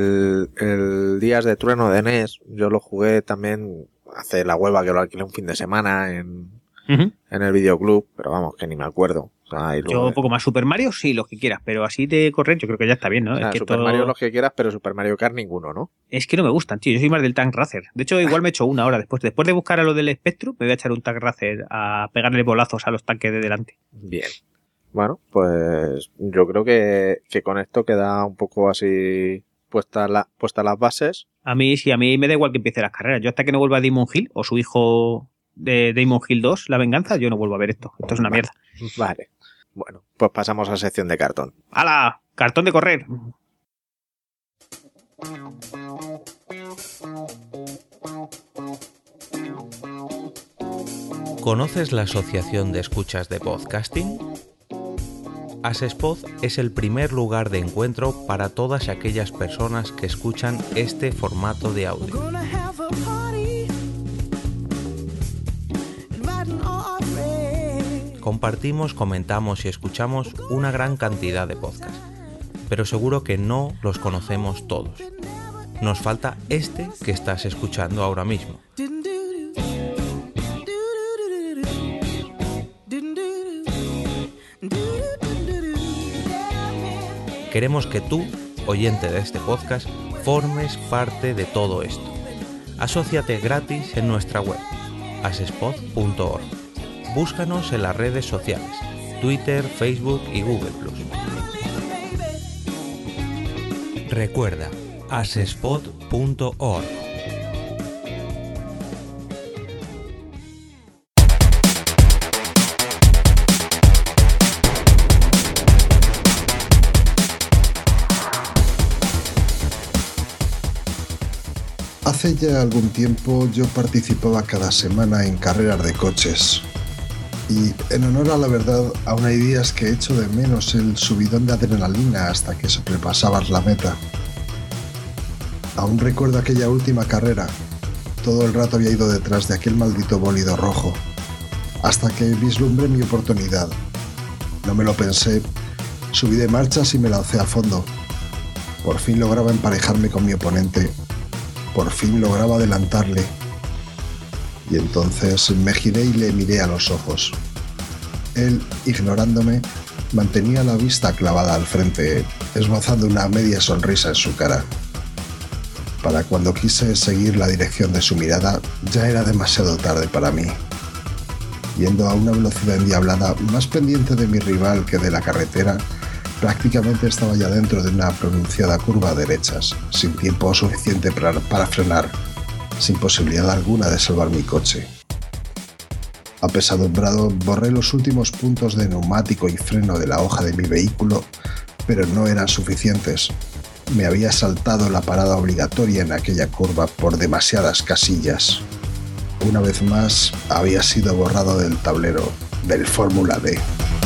S3: el Días de Trueno de NES, yo lo jugué también hace la hueva que lo alquilé un fin de semana en el videoclub, pero vamos, que ni me acuerdo. O sea,
S2: yo poco más. Super Mario sí, lo que quieras, pero así de correr yo creo que ya está bien, ¿no?
S3: O sea,
S2: es que
S3: Super Mario lo que quieras, pero Super Mario Kart ninguno, ¿no?
S2: Es que no me gustan, tío. Yo soy más del Tank Racer. De hecho, igual me he hecho una ahora. Después de buscar a lo del Spectrum, me voy a echar un Tank Racer a pegarle bolazos a los tanques de delante.
S3: Bien. Bueno, pues yo creo que con esto queda un poco así puestas las bases.
S2: A mí me da igual que empiece las carreras. Yo hasta que no vuelva a Demon Hill o su hijo de Demon Hill 2, La Venganza, yo no vuelvo a ver esto. Esto es una mierda.
S3: Vale. Bueno, pues pasamos a sección de cartón.
S2: ¡Hala! ¡Cartón de correr!
S6: ¿Conoces la Asociación de Escuchas de Podcasting? Asespod es el primer lugar de encuentro para todas aquellas personas que escuchan este formato de audio. Compartimos, comentamos y escuchamos una gran cantidad de podcasts, pero seguro que no los conocemos todos. Nos falta este que estás escuchando ahora mismo. Queremos que tú, oyente de este podcast, formes parte de todo esto. Asóciate gratis en nuestra web, asespod.org. Búscanos en las redes sociales, Twitter, Facebook y Google+. Recuerda, asespod.org.
S7: Hace ya algún tiempo yo participaba cada semana en carreras de coches y, en honor a la verdad, aún hay días que echo de menos el subidón de adrenalina hasta que sobrepasabas la meta. Aún recuerdo aquella última carrera. Todo el rato había ido detrás de aquel maldito bólido rojo, hasta que vislumbré mi oportunidad. No me lo pensé, subí de marchas y me lancé a fondo. Por fin lograba emparejarme con mi oponente. Por fin lograba adelantarle. Y entonces me giré y le miré a los ojos. Él, ignorándome, mantenía la vista clavada al frente, esbozando una media sonrisa en su cara. Para cuando quise seguir la dirección de su mirada, ya era demasiado tarde para mí. Yendo a una velocidad endiablada, más pendiente de mi rival que de la carretera, prácticamente estaba ya dentro de una pronunciada curva a derechas, sin tiempo suficiente para frenar, sin posibilidad alguna de salvar mi coche. Apesadumbrado, borré los últimos puntos de neumático y freno de la hoja de mi vehículo, pero no eran suficientes. Me había saltado la parada obligatoria en aquella curva por demasiadas casillas. Una vez más, había sido borrado del tablero del Fórmula D.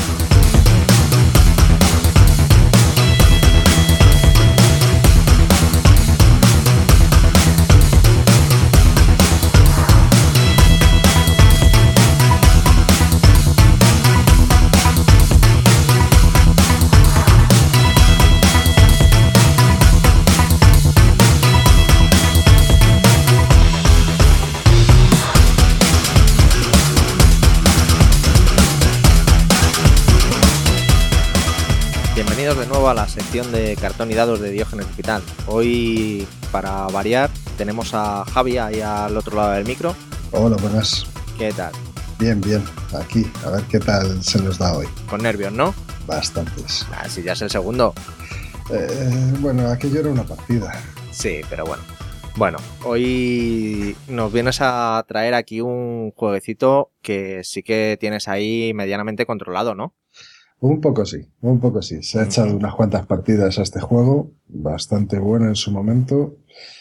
S3: De nuevo a la sección de cartón y dados de Diógenes Digital. Hoy, para variar, tenemos a Javi ahí al otro lado del micro.
S7: Hola, buenas.
S3: ¿Qué tal?
S7: Bien, aquí, a ver qué tal se nos da hoy.
S3: Con nervios, ¿no?
S7: Bastantes.
S3: Si ya es el segundo.
S7: Bueno, aquello era una partida.
S3: Sí, pero bueno. Bueno, hoy nos vienes a traer aquí un jueguecito que sí que tienes ahí medianamente controlado, ¿no?
S7: Un poco sí. Se ha echado unas cuantas partidas a este juego, bastante bueno en su momento,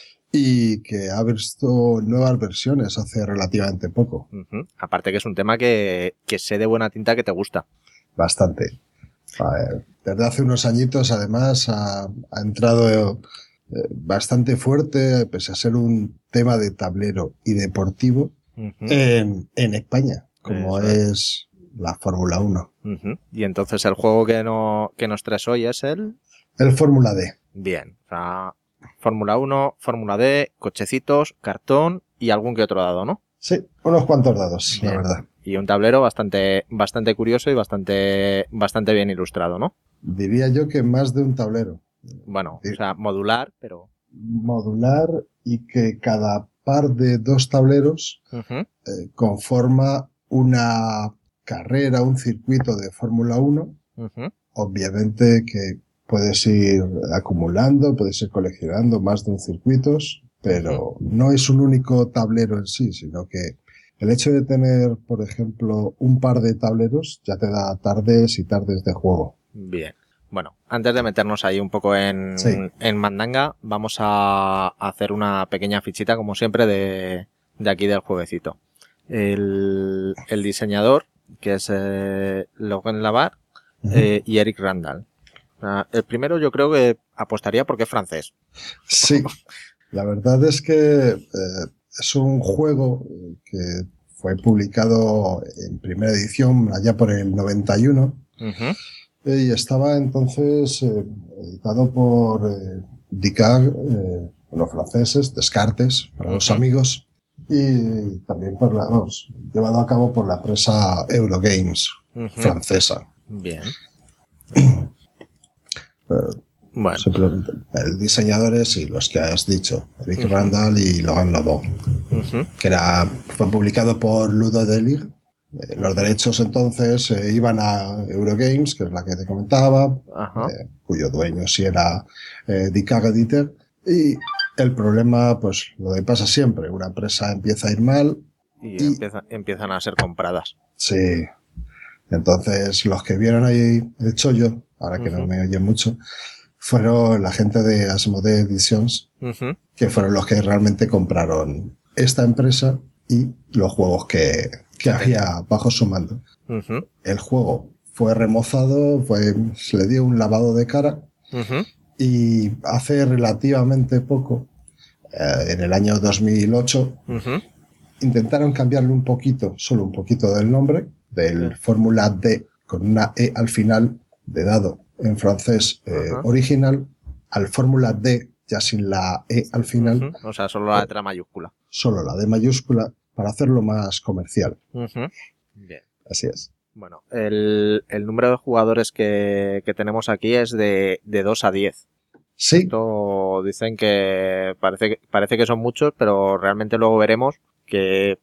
S7: y que ha visto nuevas versiones hace relativamente poco.
S3: Aparte que es un tema que sé de buena tinta que te gusta.
S7: Bastante. Desde hace unos añitos, además, ha entrado bastante fuerte, pese a ser un tema de tablero y deportivo, en España, como es la Fórmula 1.
S3: Y entonces el juego que nos traes hoy es el
S7: Fórmula D.
S3: Bien, o sea, Fórmula 1, Fórmula D, cochecitos, cartón y algún que otro dado, ¿no?
S7: Sí, unos cuantos dados, bien. La verdad.
S3: Y un tablero bastante curioso y bastante bien ilustrado, ¿no?
S7: Diría yo que más de un tablero.
S3: Bueno, o sea, modular, pero...
S7: Modular, y que cada par de dos tableros conforma una carrera, un circuito de Fórmula 1. Obviamente que puedes ir acumulando, puedes ir coleccionando más de un circuitos, pero no es un único tablero en sí, sino que el hecho de tener, por ejemplo, un par de tableros ya te da tardes y tardes de juego.
S3: Bien. Bueno, antes de meternos ahí un poco en mandanga, vamos a hacer una pequeña fichita, como siempre, de aquí del jueguecito. El diseñador, que es Laurent Labar y Eric Randall. El primero yo creo que apostaría porque es francés.
S7: Sí, la verdad es que es un juego que fue publicado en primera edición allá por el 91 y estaba entonces editado por Dicard, los franceses, Descartes, para los amigos, y también llevado a cabo por la empresa Eurogames francesa.
S3: Bien. Bueno.
S7: Simplemente. El diseñador es los que has dicho, Eric Randall y Logan Lobo, que fue publicado por Ludodelig. Los derechos entonces iban a Eurogames, que es la que te comentaba, cuyo dueño sí era Dicag Editor. Y el problema, pues lo que pasa siempre, una empresa empieza a ir mal
S3: y empiezan a ser compradas.
S7: Sí. Entonces los que vieron ahí el chollo, ahora que no me oyen mucho, fueron la gente de Asmodee Editions, que fueron los que realmente compraron esta empresa y los juegos que había bajo su mando. El juego fue remozado, se le dio un lavado de cara y hace relativamente poco, en el año 2008, intentaron cambiarle un poquito, solo un poquito del nombre, del Fórmula D con una E al final de dado en francés original, al Fórmula D ya sin la E al final.
S3: O sea, solo la letra mayúscula.
S7: Solo la D mayúscula para hacerlo más comercial.
S3: Bien.
S7: Así es.
S3: Bueno, el número de jugadores que tenemos aquí es de 2 a 10.
S7: Sí.
S3: Esto dicen que parece que son muchos, pero realmente luego veremos que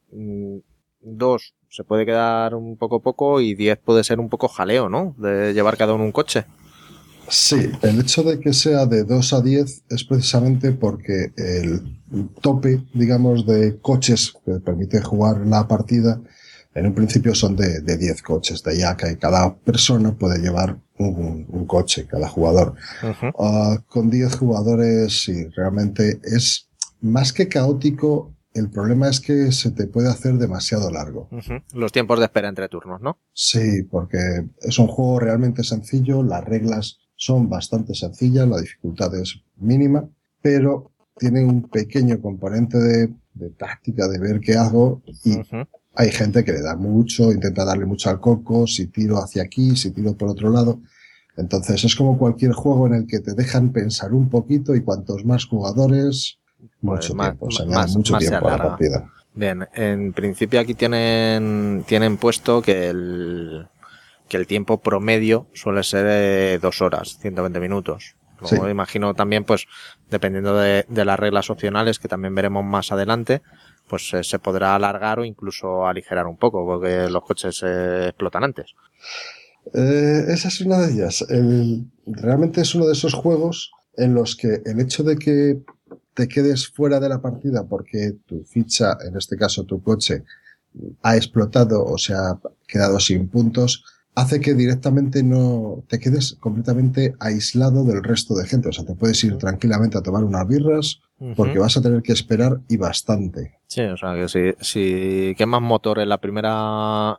S3: 2 se puede quedar un poco y 10 puede ser un poco jaleo, ¿no? De llevar cada uno un coche.
S7: Sí, el hecho de que sea de 2 a 10 es precisamente porque el tope, digamos, de coches que permite jugar la partida, en un principio son de 10 coches, de ya que cada persona puede llevar un coche, cada jugador. Con 10 jugadores, sí, realmente es más que caótico. El problema es que se te puede hacer demasiado largo.
S3: Los tiempos de espera entre turnos, ¿no?
S7: Sí, porque es un juego realmente sencillo, las reglas son bastante sencillas, la dificultad es mínima, pero tiene un pequeño componente de táctica, de ver qué hago, y hay gente que le da mucho, intenta darle mucho al coco, si tiro hacia aquí, si tiro por otro lado. Entonces es como cualquier juego en el que te dejan pensar un poquito y cuantos más jugadores, mucho tiempo, se añade mucho tiempo a la partida.
S3: Bien, en principio aquí tienen puesto que el tiempo promedio suele ser de 2 horas, 120 minutos. Luego imagino también, pues, dependiendo de las reglas opcionales, que también veremos más adelante, pues se podrá alargar o incluso aligerar un poco, porque los coches se explotan antes.
S7: Esa es una de ellas. Realmente es uno de esos juegos en los que el hecho de que te quedes fuera de la partida porque tu ficha, en este caso tu coche, ha explotado o se ha quedado sin puntos, hace que directamente no te quedes completamente aislado del resto de gente. O sea, te puedes ir tranquilamente a tomar unas birras porque vas a tener que esperar y bastante.
S3: Sí, o sea, que si quemas motor en la primera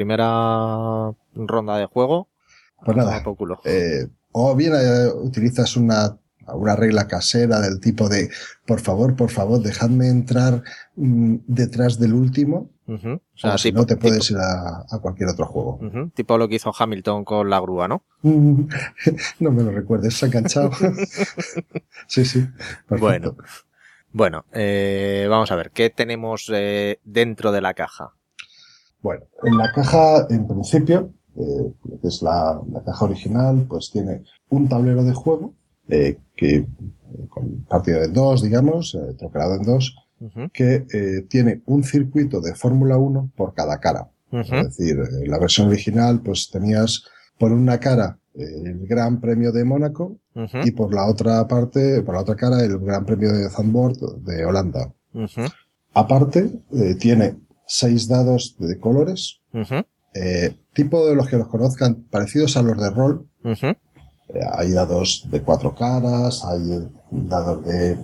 S3: ronda de juego,
S7: pues nada, o bien utilizas una regla casera del tipo de por favor, dejadme entrar detrás del último. O sea, si no te puedes ir a cualquier otro juego.
S3: Tipo lo que hizo Hamilton con la grúa, ¿no?
S7: No me lo recuerdes, se ha enganchado. Sí, perfecto.
S3: Bueno, vamos a ver, ¿qué tenemos dentro de la caja?
S7: Bueno, en la caja, en principio, que es la caja original, pues tiene un tablero de juego, que con partido de 2, digamos, troquelado en 2, que tiene un circuito de Fórmula 1 por cada cara. Es decir, en la versión original pues tenías por una cara el Gran Premio de Mónaco y por la otra cara el Gran Premio de Zandvoort de Holanda. Aparte, tiene 6 dados de colores, tipo de los que los conozcan, parecidos a los de rol. Hay dados de 4 caras, hay dados de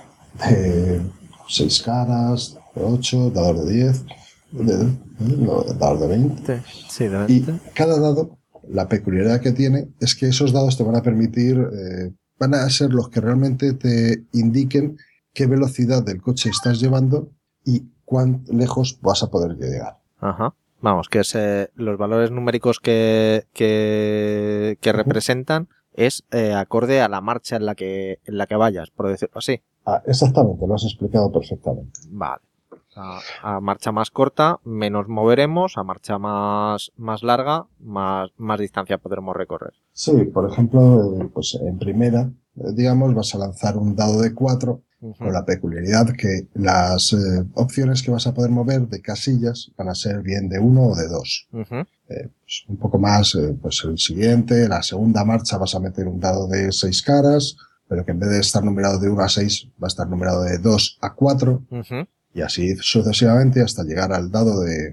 S7: 6 caras, de 8, dados de 10, dados de 20.
S3: Sí, de 20.
S7: Y cada dado, la peculiaridad que tiene es que esos dados te van a permitir, van a ser los que realmente te indiquen qué velocidad del coche estás llevando y cuán lejos vas a poder llegar.
S3: Vamos, que es los valores numéricos que representan es acorde a la marcha en la que vayas, por decirlo así.
S7: Exactamente, lo has explicado perfectamente.
S3: Vale. A marcha más corta, menos moveremos, a marcha más larga, más distancia podremos recorrer.
S7: Sí, por ejemplo, pues en primera, digamos, vas a lanzar un dado de 4 con la peculiaridad que las opciones que vas a poder mover de casillas van a ser bien de 1 o de 2. Pues un poco más, pues el siguiente, la segunda marcha vas a meter un dado de 6 caras, pero que en vez de estar numerado de 1 a 6 va a estar numerado de 2 a 4. Y así sucesivamente hasta llegar al dado de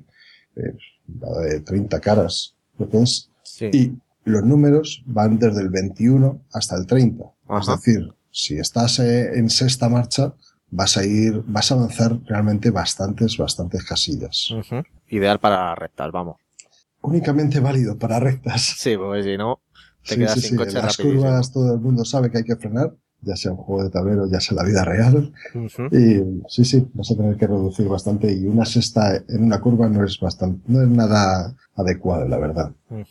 S7: 30 caras, lo que es.
S3: Sí.
S7: Y los números van desde el 21 hasta el 30. Es decir, si estás en sexta marcha, vas a avanzar realmente bastantes casillas.
S3: Ideal para rectas, vamos.
S7: Únicamente válido para rectas.
S3: Sí, porque si no, te quedas sin coche
S7: en las
S3: rapidísimo.
S7: curvas todo el mundo sabe que hay que frenar, ya sea un juego de tablero, ya sea la vida real. Y sí, vas a tener que reducir bastante, y una sexta en una curva no es nada adecuado, la verdad.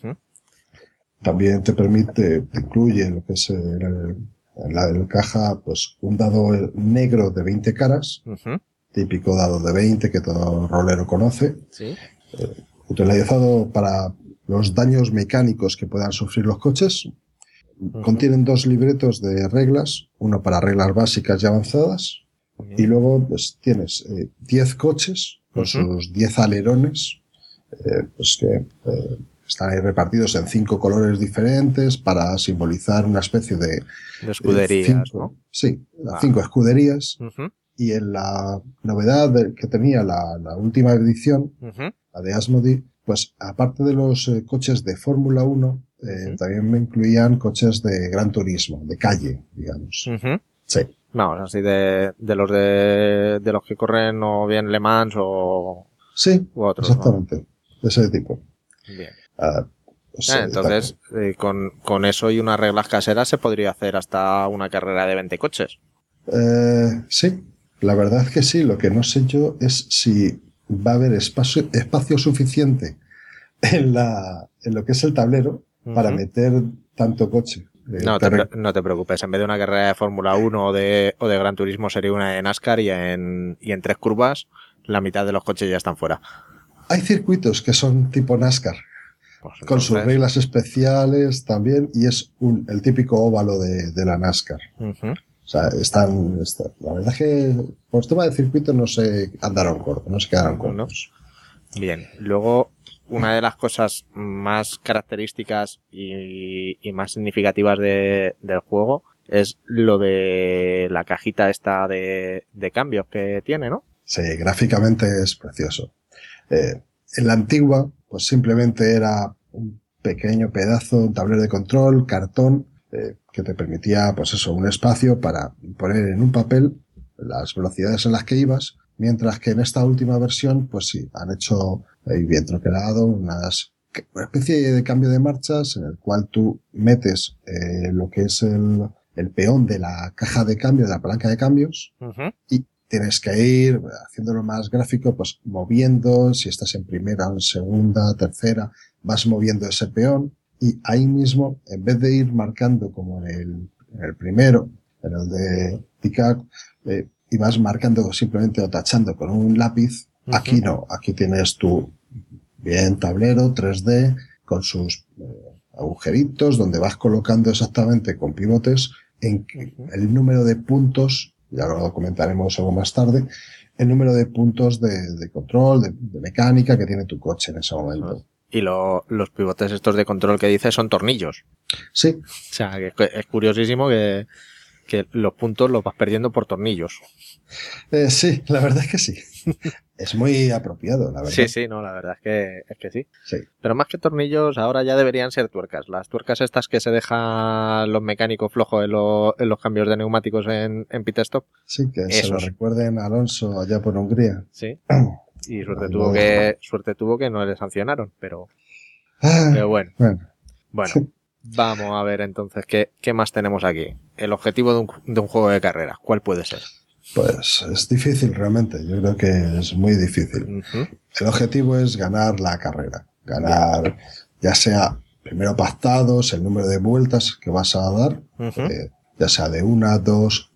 S7: También te incluye lo que es en la caja, pues un dado negro de 20 caras, típico dado de 20 que todo rolero conoce, utilizado para los daños mecánicos que puedan sufrir los coches. Contienen 2 libretos de reglas, uno para reglas básicas y avanzadas, y luego pues tienes 10 coches con sus 10 alerones, pues que están ahí repartidos en 5 colores diferentes para simbolizar una especie de
S3: escuderías, ¿no?
S7: Sí, 5 escuderías. Y en la novedad que tenía la última edición, la de Asmodee, pues aparte de los coches de Fórmula 1, también me incluían coches de gran turismo, de calle, digamos. Sí.
S3: Vamos, así de los que corren o bien Le Mans o...
S7: Sí,
S3: u otros,
S7: exactamente,
S3: ¿no?
S7: De ese tipo.
S3: Bien.
S7: Pues,
S3: entonces, con eso y unas reglas caseras se podría hacer hasta una carrera de 20 coches.
S7: Sí, la verdad es que sí. Lo que no sé yo es si va a haber espacio suficiente en lo que es el tablero para meter tanto coche.
S3: No te preocupes, en vez de una carrera de Fórmula 1 o de Gran Turismo sería una de NASCAR, y en 3 curvas la mitad de los coches ya están fuera.
S7: Hay circuitos que son tipo NASCAR,
S3: pues
S7: con sus reglas especiales también, y es el típico óvalo de la NASCAR. O sea, la verdad es que por el tema de circuitos no se quedaron cortos.
S3: Bien, luego una de las cosas más características y más significativas del juego es lo de la cajita esta de cambios que tiene, ¿no?
S7: Sí, gráficamente es precioso. En la antigua, pues simplemente era un pequeño pedazo, un tablero de control, cartón, que te permitía, pues eso, un espacio para poner en un papel las velocidades en las que ibas, mientras que en esta última versión, pues sí, han hecho bien troquelado una especie de cambio de marchas en el cual tú metes lo que es el peón de la caja de cambio, de la palanca de cambios, y tienes que ir haciéndolo más gráfico, pues moviendo, si estás en primera o en segunda, tercera, vas moviendo ese peón, y ahí mismo, en vez de ir marcando como en el primero, en el de Picac, y vas marcando simplemente o tachando con un lápiz, aquí no, aquí tienes tu bien tablero 3D con sus agujeritos donde vas colocando exactamente con pivotes en el número de puntos, ya lo comentaremos algo más tarde, el número de puntos de control, de mecánica que tiene tu coche en ese momento.
S3: Y los pivotes estos de control que dices son tornillos.
S7: Sí.
S3: O sea, que es curiosísimo que los puntos los vas perdiendo por tornillos.
S7: Sí, la verdad es que sí. Es muy apropiado, la verdad.
S3: Sí, no, la verdad es que sí.
S7: Sí.
S3: Pero más que tornillos, ahora ya deberían ser tuercas. Las tuercas estas que se dejan los mecánicos flojos en los cambios de neumáticos en pit stop.
S7: Sí, que esos se lo recuerden a Alonso allá por Hungría.
S3: Sí. Y suerte tuvo que no le sancionaron, pero bueno. Bueno, vamos a ver entonces qué más tenemos aquí. El objetivo de un juego de carreras, ¿cuál puede ser?
S7: Pues es difícil realmente, yo creo que es muy difícil. El objetivo es ganar la carrera, ganar ya sea primero pactados, el número de vueltas que vas a dar, ya sea de 1, 2,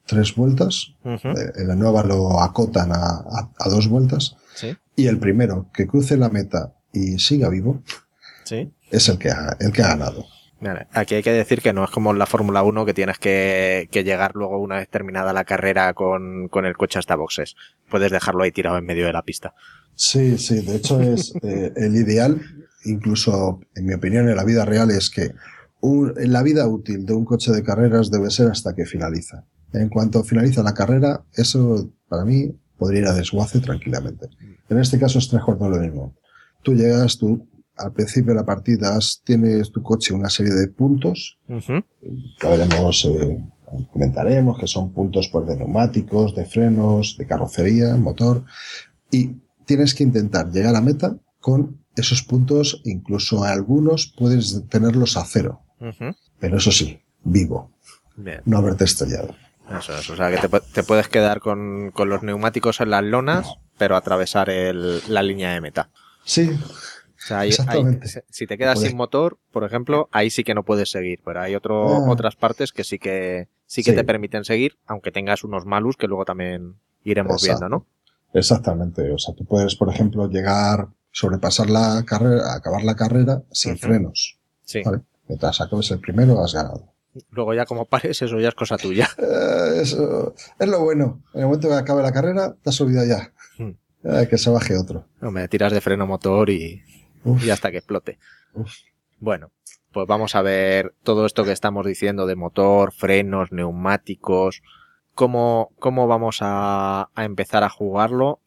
S7: 3 vueltas. En la nueva lo acotan a 2 vueltas.
S3: Sí.
S7: Y el primero que cruce la meta y siga vivo,
S3: Sí.
S7: es el que ha ganado.
S3: Vale. Aquí hay que decir que no es como en la Fórmula 1 que tienes que llegar luego una vez terminada la carrera con el coche hasta boxes. Puedes dejarlo ahí tirado en medio de la pista.
S7: Sí, de hecho es el ideal, incluso en mi opinión en la vida real, es que la vida útil de un coche de carreras debe ser hasta que finaliza. En cuanto finaliza la carrera, eso para mí podría ir a desguace tranquilamente. En este caso es 3/4 lo mismo. Tú llegas, al principio de la partida tienes tu coche una serie de puntos, que veremos, comentaremos, que son puntos de neumáticos, de frenos, de carrocería, motor, y tienes que intentar llegar a meta con esos puntos, incluso algunos puedes tenerlos a 0, pero eso sí, vivo.
S3: Bien.
S7: No haberte estrellado.
S3: Eso es, o sea que te puedes quedar con los neumáticos en las lonas, pero atravesar la línea de meta.
S7: Sí.
S3: O sea,
S7: exactamente.
S3: Si te quedas sin motor, por ejemplo, ahí sí que no puedes seguir, pero hay otras partes que sí que te permiten seguir, aunque tengas unos malus que luego también iremos viendo, ¿no?
S7: Exactamente. O sea, tú puedes, por ejemplo, sobrepasar la carrera, acabar la carrera sin frenos.
S3: Sí.
S7: ¿Vale? Mientras acabes el primero, has ganado.
S3: Luego ya como pares, eso ya es cosa tuya.
S7: Eso es lo bueno. En el momento que acabe la carrera, te has olvidado ya. Que se baje otro.
S3: No, me tiras de freno motor y hasta que explote. Bueno, pues vamos a ver todo esto que estamos diciendo de motor, frenos, neumáticos, cómo vamos a empezar a jugarlo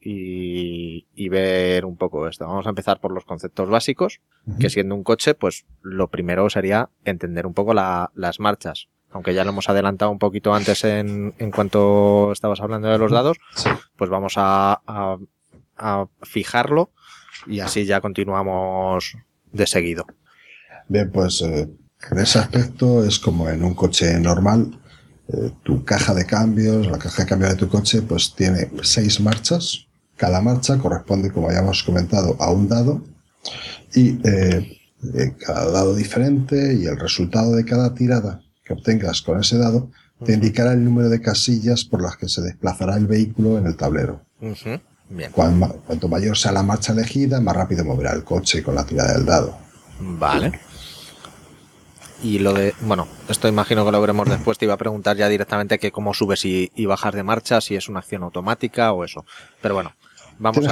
S3: y ver un poco esto. Vamos a empezar por los conceptos básicos, que siendo un coche, pues lo primero sería entender un poco las marchas. Aunque ya lo hemos adelantado un poquito antes en cuanto estabas hablando de los dados, pues vamos a fijarlo y así ya continuamos de seguido.
S7: Bien, pues en ese aspecto es como en un coche normal. Tu caja de cambios, la caja de cambios de tu coche, pues tiene 6 marchas. Cada marcha corresponde, como ya hemos comentado, a un dado. Y cada dado diferente, y el resultado de cada tirada que obtengas con ese dado te indicará el número de casillas por las que se desplazará el vehículo en el tablero.
S3: Bien.
S7: Cuanto mayor sea la marcha elegida, más rápido moverá el coche con la tirada del dado.
S3: Vale. Y esto imagino que lo veremos después. Te iba a preguntar ya directamente que cómo subes y bajas de marcha, si es una acción automática o eso. Pero bueno, vamos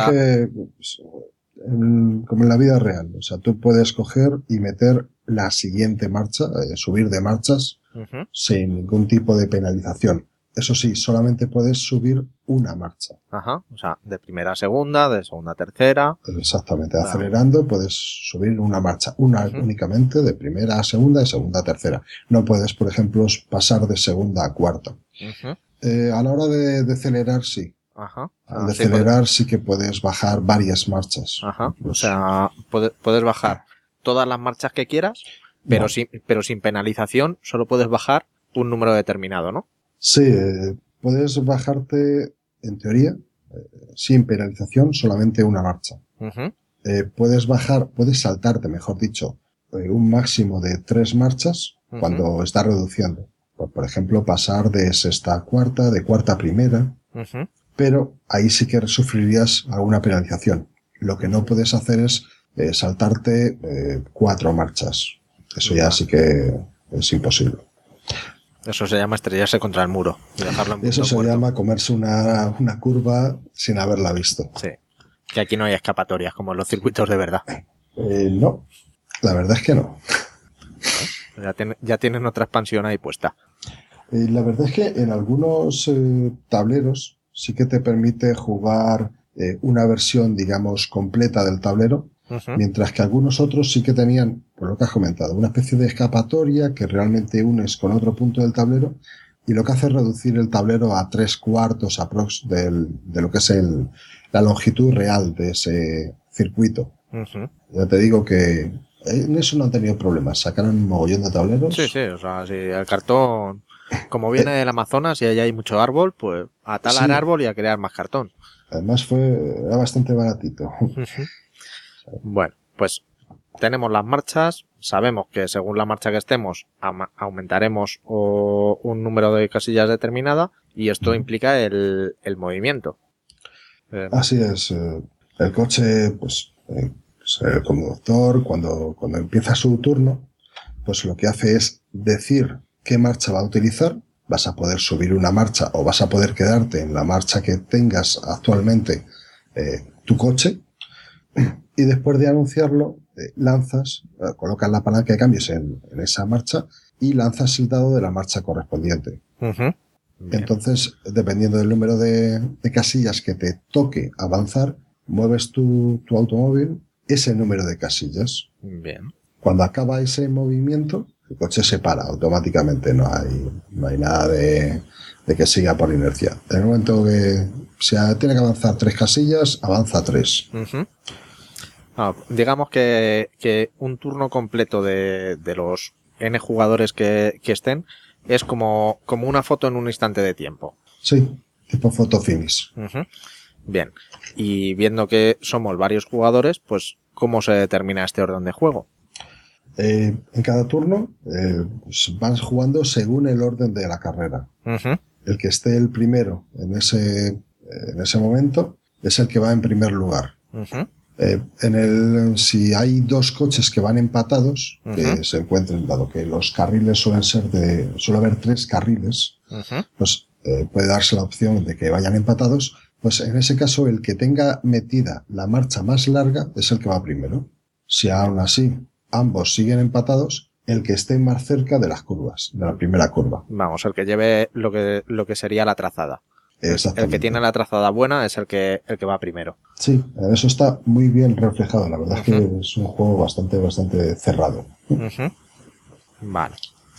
S7: como en la vida real. O sea, tú puedes coger y meter la siguiente marcha, subir de marchas, sin ningún tipo de penalización. Eso sí, solamente puedes subir una marcha.
S3: Ajá, o sea, de primera a segunda, de segunda a tercera.
S7: Exactamente, acelerando puedes subir una marcha, únicamente, de primera a segunda, de segunda a tercera. No puedes, por ejemplo, pasar de segunda a cuarta. A la hora de acelerar, sí.
S3: Ajá.
S7: Al acelerar sí que puedes bajar varias marchas.
S3: Ajá, o sea, puedes bajar todas las marchas que quieras, pero sin penalización, solo puedes bajar un número determinado, ¿no?
S7: Sí, puedes bajarte, en teoría, sin penalización, solamente una marcha. Puedes saltarte, mejor dicho, un máximo de 3 marchas cuando estás reduciendo. Por ejemplo, pasar de sexta a cuarta, de cuarta a primera, pero ahí sí que sufrirías alguna penalización. Lo que no puedes hacer es saltarte 4 marchas. Eso ya sí que es imposible.
S3: Eso se llama estrellarse contra el muro y dejarlo en punto
S7: Eso se
S3: muerto.
S7: llama comerse una curva sin haberla visto.
S3: Sí, que aquí no hay escapatorias como en los circuitos de verdad.
S7: No, la verdad es que no.
S3: Ya tienen otra expansión ahí puesta.
S7: La verdad es que en algunos tableros sí que te permite jugar una versión, digamos, completa del tablero, mientras que algunos otros sí que tenían, por lo que has comentado, una especie de escapatoria que realmente unes con otro punto del tablero y lo que hace es reducir el tablero a 3/4 aprox de lo que es la longitud real de ese circuito. Ya te digo que en eso no han tenido problemas. Sacaron un mogollón de tableros.
S3: Sí, o sea, si el cartón, como viene del Amazonas y allá hay mucho árbol, pues a talar árbol y a crear más cartón.
S7: Además era bastante baratito.
S3: Bueno, pues tenemos las marchas, sabemos que según la marcha que estemos aumentaremos un número de casillas determinada y esto implica el movimiento.
S7: Así es. El coche, pues el conductor, cuando empieza su turno, pues lo que hace es decir qué marcha va a utilizar. Vas a poder subir una marcha o vas a poder quedarte en la marcha que tengas actualmente tu coche, y después de anunciarlo lanzas, colocas la palanca de cambios en esa marcha y lanzas el dado de la marcha correspondiente.
S3: Uh-huh.
S7: Entonces, dependiendo del número de casillas que te toque avanzar, mueves tu automóvil ese número de casillas.
S3: Bien.
S7: Cuando acaba ese movimiento, el coche se para automáticamente, no hay nada de que siga por inercia. En el momento que tiene que avanzar 3 casillas, avanza 3.
S3: Uh-huh. Digamos que un turno completo de los N jugadores que estén es como una foto en un instante de tiempo.
S7: Sí, tipo photo finish.
S3: Uh-huh. Bien. Y viendo que somos varios jugadores, pues ¿cómo se determina este orden de juego?
S7: En cada turno pues vas jugando según el orden de la carrera.
S3: Uh-huh.
S7: El que esté el primero en ese momento es el que va en primer lugar.
S3: Uh-huh.
S7: Si hay 2 coches que van empatados,
S3: uh-huh,
S7: que se encuentren, dado que los carriles suele haber 3 carriles,
S3: uh-huh,
S7: pues puede darse la opción de que vayan empatados. Pues en ese caso, el que tenga metida la marcha más larga es el que va primero. Si aún así ambos siguen empatados, el que esté más cerca de las curvas, de la primera curva.
S3: Vamos, el que lleve lo que sería la trazada.
S7: Exactamente.
S3: El que tiene la trazada buena es el que va primero.
S7: Sí, eso está muy bien reflejado. La verdad, uh-huh, es que es un juego bastante cerrado.
S3: Uh-huh. Vale.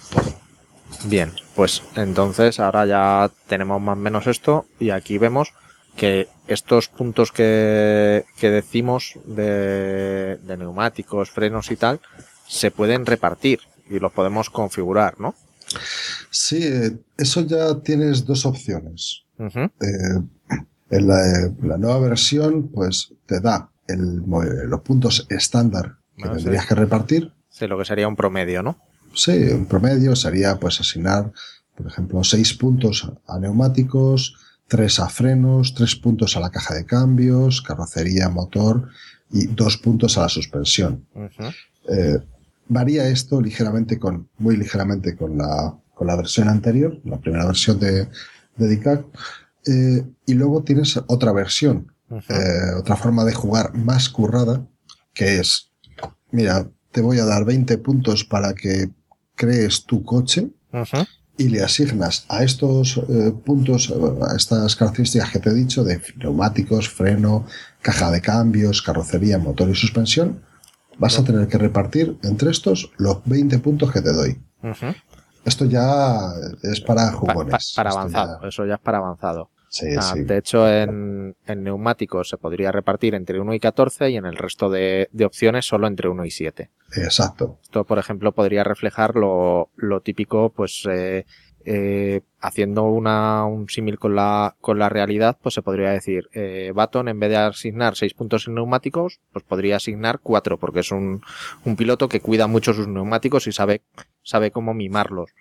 S3: Bien, pues entonces ahora ya tenemos más o menos esto y aquí vemos que estos puntos que decimos de neumáticos, frenos y tal, se pueden repartir y los podemos configurar, ¿no?
S7: Sí, eso ya tienes 2 opciones.
S3: Uh-huh.
S7: En la nueva versión, pues te da los puntos estándar que tendrías que repartir.
S3: Sí, lo que sería un promedio, ¿no?
S7: Sí, un promedio sería pues asignar, por ejemplo, 6 puntos a neumáticos, 3 a frenos, 3 puntos a la caja de cambios, carrocería, motor y 2 puntos a la suspensión.
S3: Uh-huh.
S7: Varía esto muy ligeramente con la versión anterior, la primera versión de DICAC, y luego tienes otra versión, uh-huh, otra forma de jugar más currada, que es, mira, te voy a dar 20 puntos para que crees tu coche, uh-huh, y le asignas a estos puntos, a estas características que te he dicho, de neumáticos, freno, caja de cambios, carrocería, motor y suspensión, vas a tener que repartir entre estos los 20 puntos que te doy.
S3: Uh-huh.
S7: Esto ya es para jugones.
S3: Para avanzado, eso ya es para avanzado.
S7: Sí, sí.
S3: De hecho, en neumáticos se podría repartir entre 1 y 14 y en el resto de opciones solo entre 1 y 7.
S7: Exacto.
S3: Esto, por ejemplo, podría reflejar lo típico, pues haciendo un símil con la realidad, pues se podría decir, Baton, en vez de asignar 6 puntos en neumáticos, pues podría asignar 4, porque es un piloto que cuida mucho sus neumáticos y sabe cómo mimarlos.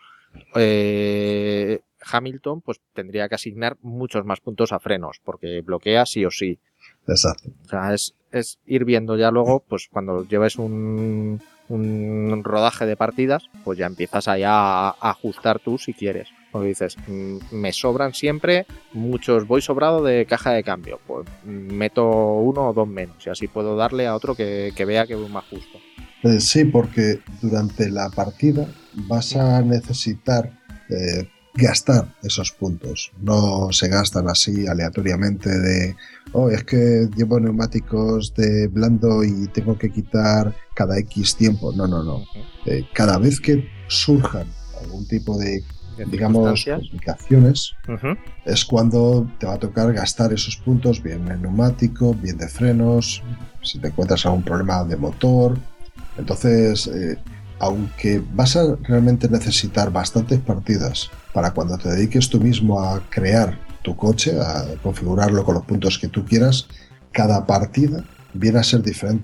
S3: Hamilton pues tendría que asignar muchos más puntos a frenos, porque bloquea sí o sí.
S7: Exacto.
S3: O sea, es ir viendo ya luego, pues cuando lleves un rodaje de partidas, pues ya empiezas ahí a ajustar tú si quieres. Porque dices, me sobran siempre muchos, voy sobrado de caja de cambio, pues meto 1 o 2 menos y así puedo darle a otro que vea que voy más justo.
S7: Sí, porque durante la partida vas a necesitar gastar esos puntos. No se gastan así aleatoriamente de, es que llevo neumáticos de blando y tengo que quitar cada X tiempo. No.
S3: Uh-huh.
S7: Cada vez que surjan algún tipo de digamos, complicaciones, uh-huh, es cuando te va a tocar gastar esos puntos, bien en neumático, bien de frenos, si te encuentras algún problema de motor. Entonces, aunque vas a realmente necesitar bastantes partidas para cuando te dediques tú mismo a crear tu coche, a configurarlo con los puntos que tú quieras, cada partida viene a ser diferente.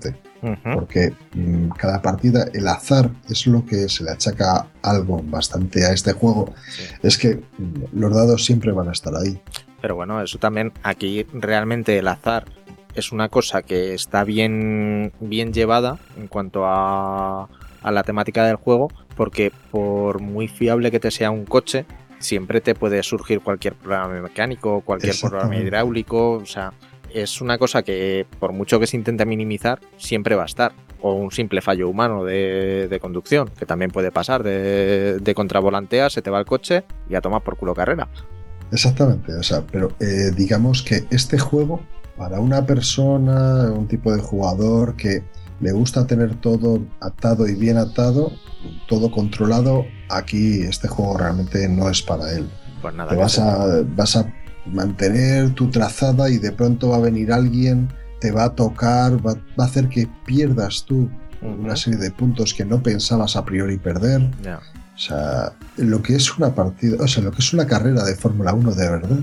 S7: porque cada partida, el azar es lo que se le achaca algo bastante a este juego, es que los dados siempre van a estar ahí.
S3: Pero bueno, eso también, aquí realmente el azar es una cosa que está bien llevada en cuanto a la temática del juego, porque por muy fiable que te sea un coche, siempre te puede surgir cualquier problema mecánico, cualquier problema hidráulico, o sea, es una cosa que por mucho que se intente minimizar, siempre va a estar. O un simple fallo humano de conducción, que también puede pasar, de contravolanteas, se te va el coche y a tomar por culo carrera.
S7: Exactamente, o sea, pero digamos que este juego, para una persona, un tipo de jugador que le gusta tener todo atado y bien atado, todo controlado, aquí este juego realmente no es para él.
S3: Pues nada,
S7: te vas a mantener tu trazada y de pronto va a venir alguien, te va a tocar, va a hacer que pierdas tú una serie de puntos que no pensabas a priori perder.
S3: Yeah.
S7: O sea, lo que es una partida, o sea, lo que es una carrera de Fórmula 1 de verdad.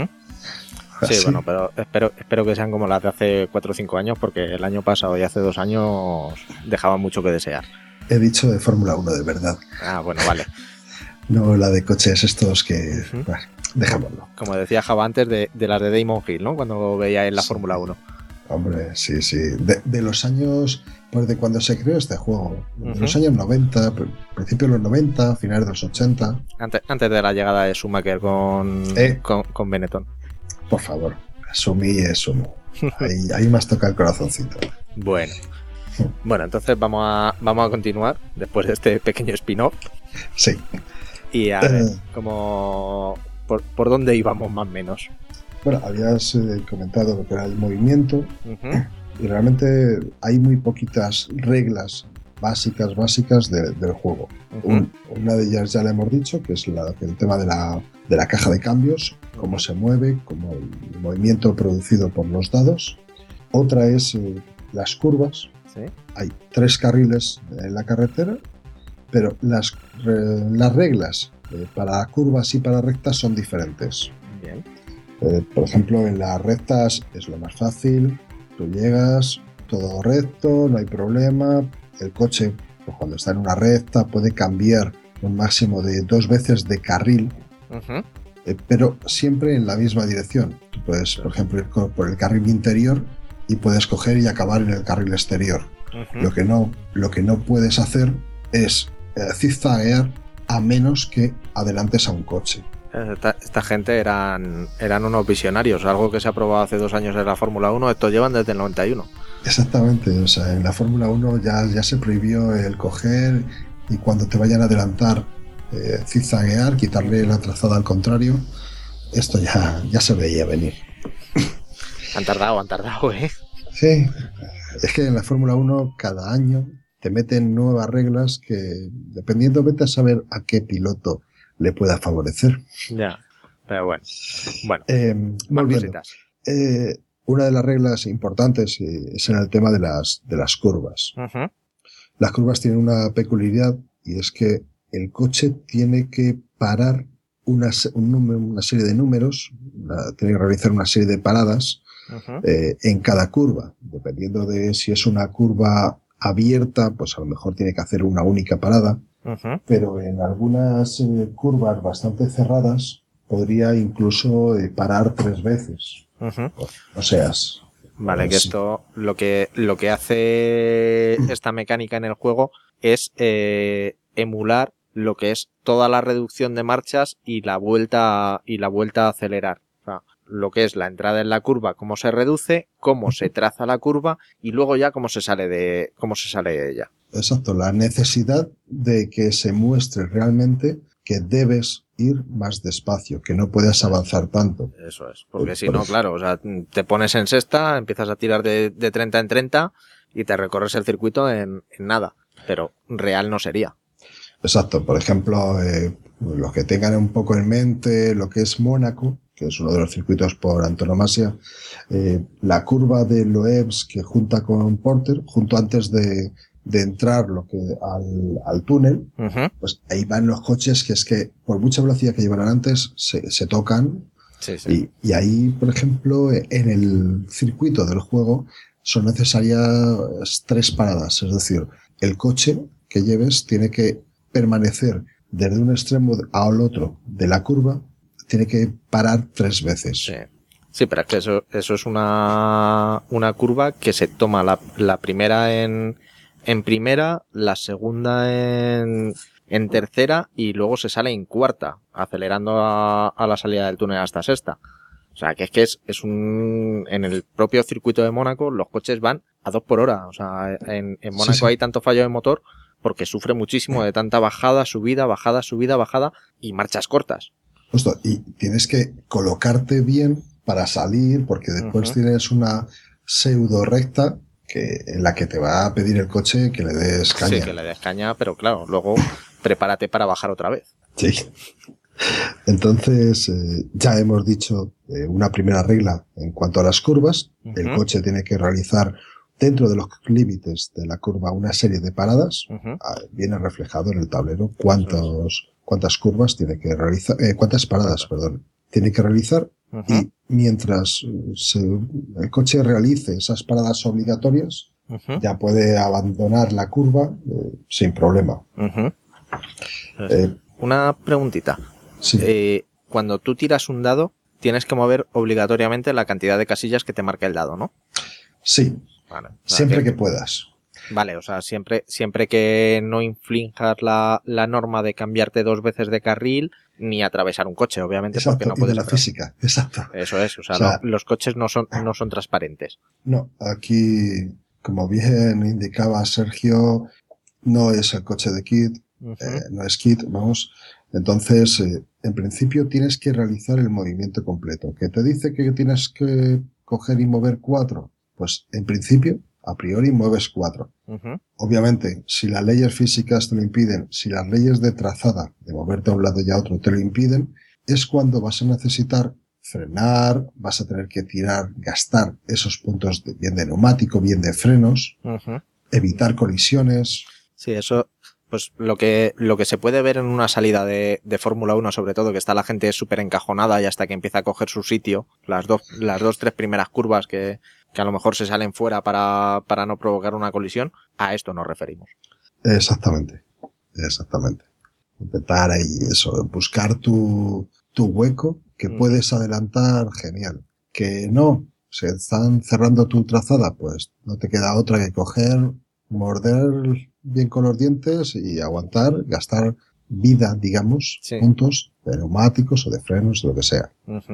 S3: Sí, bueno, pero espero que sean como las de hace 4 o 5 años, porque el año pasado y hace 2 años dejaban mucho que desear.
S7: He dicho de Fórmula 1 de verdad.
S3: Ah, bueno, vale.
S7: No la de coches estos que... Bueno, dejémoslo.
S3: Como decía Java antes, de las de Damon Hill, ¿no? Cuando veía en la Fórmula 1.
S7: Hombre, sí. De los años, pues de cuando se creó este juego. De los años 90, principios de los 90, finales de los 80.
S3: Antes de la llegada de Schumacher con Benetton.
S7: Por favor, Sumi es Sumi. Ahí más toca el corazoncito.
S3: Bueno, entonces vamos a continuar después de este pequeño spin-off.
S7: Sí.
S3: Y a ver, como ¿por dónde íbamos más o menos?
S7: Bueno, habías comentado lo que era el movimiento y realmente hay muy poquitas reglas básicas del juego. Una de ellas ya la hemos dicho, que es el tema de la caja de cambios, cómo se mueve, como el movimiento producido por los dados. Otra es las curvas.
S3: ¿Sí?
S7: Hay 3 carriles en la carretera, pero las reglas para curvas y para rectas son diferentes.
S3: Bien.
S7: Por ejemplo, en las rectas es lo más fácil, tú llegas, todo recto, no hay problema. El coche, pues cuando está en una recta, puede cambiar un máximo de 2 veces de carril, pero siempre en la misma dirección. Tú puedes, por ejemplo, ir por el carril interior y puedes coger y acabar en el carril exterior. Lo que no puedes hacer es zigzaguear a menos que adelantes a un coche.
S3: Esta gente eran unos visionarios, algo que se ha probado hace 2 años en la Fórmula 1, esto llevan desde el 91.
S7: Exactamente, o sea, en la Fórmula 1 ya se prohibió el coger y cuando te vayan a adelantar zigzaguear, quitarle la trazada al contrario. Esto ya se veía venir.
S3: Han tardado, ¿eh?
S7: Sí, es que en la Fórmula 1 cada año te meten nuevas reglas que, dependiendo, vete a saber a qué piloto le pueda favorecer.
S3: Ya, pero bueno.
S7: Volviendo. Una de las reglas importantes es en el tema de las curvas. Las curvas tienen una peculiaridad y es que el coche tiene que parar una serie de números, tiene que realizar una serie de paradas en cada curva. Dependiendo de si es una curva abierta, pues a lo mejor tiene que hacer una única parada, pero en algunas curvas bastante cerradas podría incluso parar 3 veces. O sea,
S3: vale, que esto lo que hace esta mecánica en el juego es emular lo que es toda la reducción de marchas y la vuelta a acelerar. O sea, lo que es la entrada en la curva, cómo se reduce, cómo se traza la curva y luego ya cómo se sale de ella.
S7: Exacto, la necesidad de que se muestre realmente que debes ir más despacio, que no puedes avanzar tanto.
S3: Eso es, porque si no, claro, o sea, te pones en sexta, empiezas a tirar de 30 en 30 y te recorres el circuito en nada, pero real no sería.
S7: Exacto, por ejemplo, los que tengan un poco en mente lo que es Mónaco, que es uno de los circuitos por antonomasia, la curva de Loebs que junta con Porter, junto antes de entrar al túnel, pues ahí van los coches que es que por mucha velocidad que llevaran antes se tocan.
S3: Sí.
S7: Y ahí, por ejemplo, en el circuito del juego son necesarias 3 paradas. Es decir, el coche que lleves tiene que permanecer desde un extremo al otro de la curva, tiene que parar 3 veces.
S3: Sí, pero es que eso es una curva que se toma la primera en primera, la segunda en tercera y luego se sale en cuarta, acelerando a la salida del túnel hasta sexta. O sea, que es en el propio circuito de Mónaco los coches van a 2 por hora. O sea, en Mónaco hay tanto fallo de motor porque sufre muchísimo de tanta bajada, subida y marchas cortas.
S7: Justo, y tienes que colocarte bien para salir, porque después tienes una pseudo recta en la que te va a pedir el coche que le des caña.
S3: Sí, que le des caña, pero claro, luego prepárate para bajar otra vez.
S7: Sí. Entonces, ya hemos dicho una primera regla en cuanto a las curvas. El coche tiene que realizar dentro de los límites de la curva una serie de paradas. Viene reflejado en el tablero cuántas curvas tiene que realizar, cuántas paradas, tiene que realizar. Y mientras el coche realice esas paradas obligatorias, ya puede abandonar la curva sin problema.
S3: Una preguntita.
S7: Sí.
S3: Cuando tú tiras un dado, tienes que mover obligatoriamente la cantidad de casillas que te marca el dado, ¿no?
S7: Sí.
S3: Vale.
S7: Siempre que puedas.
S3: Vale, o sea, siempre que no inflinjas la norma de cambiarte 2 veces de carril ni atravesar un coche, obviamente.
S7: Exacto,
S3: porque no puedes
S7: y de la física, exacto.
S3: Eso es, o sea, los coches no son transparentes.
S7: No, aquí, como bien indicaba Sergio, no es el coche de Kit, no es Kit, vamos. Entonces, en principio tienes que realizar el movimiento completo. ¿Que te dice que tienes que coger y mover 4? Pues en principio, a priori, mueves 4. Obviamente, si las leyes físicas te lo impiden, si las leyes de trazada, de moverte a un lado y a otro, te lo impiden, es cuando vas a necesitar frenar, vas a tener que gastar esos puntos bien de neumático, bien de frenos, evitar colisiones.
S3: Sí, eso, pues lo que se puede ver en una salida de Fórmula 1, sobre todo, que está la gente súper encajonada y hasta que empieza a coger su sitio, las dos, 3 primeras curvas que a lo mejor se salen fuera para no provocar una colisión, a esto nos referimos.
S7: Exactamente. Intentar ahí eso, buscar tu hueco, que puedes adelantar, genial. Que no, se están cerrando tu trazada, pues no te queda otra que coger, morder bien con los dientes y aguantar, gastar vida, digamos, puntos de neumáticos o de frenos, lo que sea.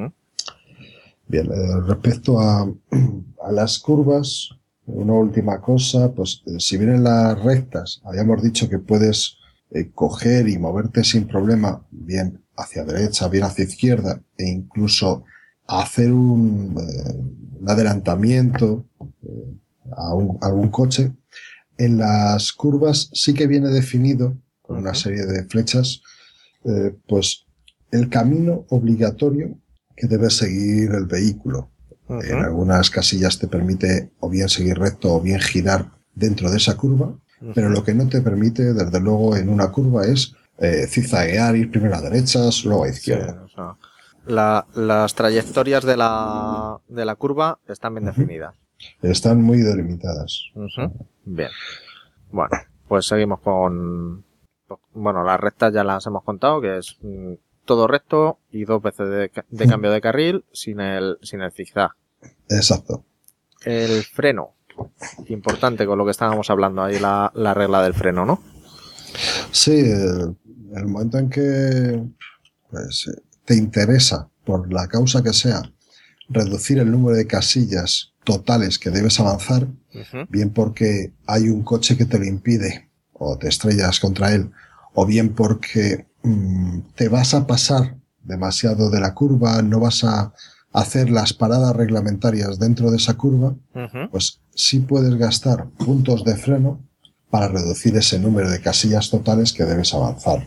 S7: Bien, respecto a las curvas, una última cosa, pues si vienen las rectas, habíamos dicho que puedes coger y moverte sin problema, bien hacia derecha, bien hacia izquierda, e incluso hacer un adelantamiento a algún coche. En las curvas sí que viene definido, con una serie de flechas, pues el camino obligatorio que debe seguir el vehículo. En algunas casillas te permite o bien seguir recto o bien girar dentro de esa curva, pero lo que no te permite, desde luego, en una curva es zigzaguear, ir primero a derechas, luego a izquierda.
S3: Sí, o sea, las trayectorias de la curva están bien definidas.
S7: Están muy delimitadas.
S3: Bien. Bueno, pues seguimos con... Bueno, las rectas ya las hemos contado, que es todo recto y 2 veces de cambio de carril sin el zigzag.
S7: Exacto.
S3: El freno. Importante con lo que estábamos hablando ahí, la regla del freno, ¿no?
S7: Sí, el momento en que pues, te interesa, por la causa que sea, reducir el número de casillas totales que debes avanzar, bien porque hay un coche que te lo impide o te estrellas contra él, o bien porque te vas a pasar demasiado de la curva, no vas a hacer las paradas reglamentarias dentro de esa curva, pues sí puedes gastar puntos de freno para reducir ese número de casillas totales que debes avanzar.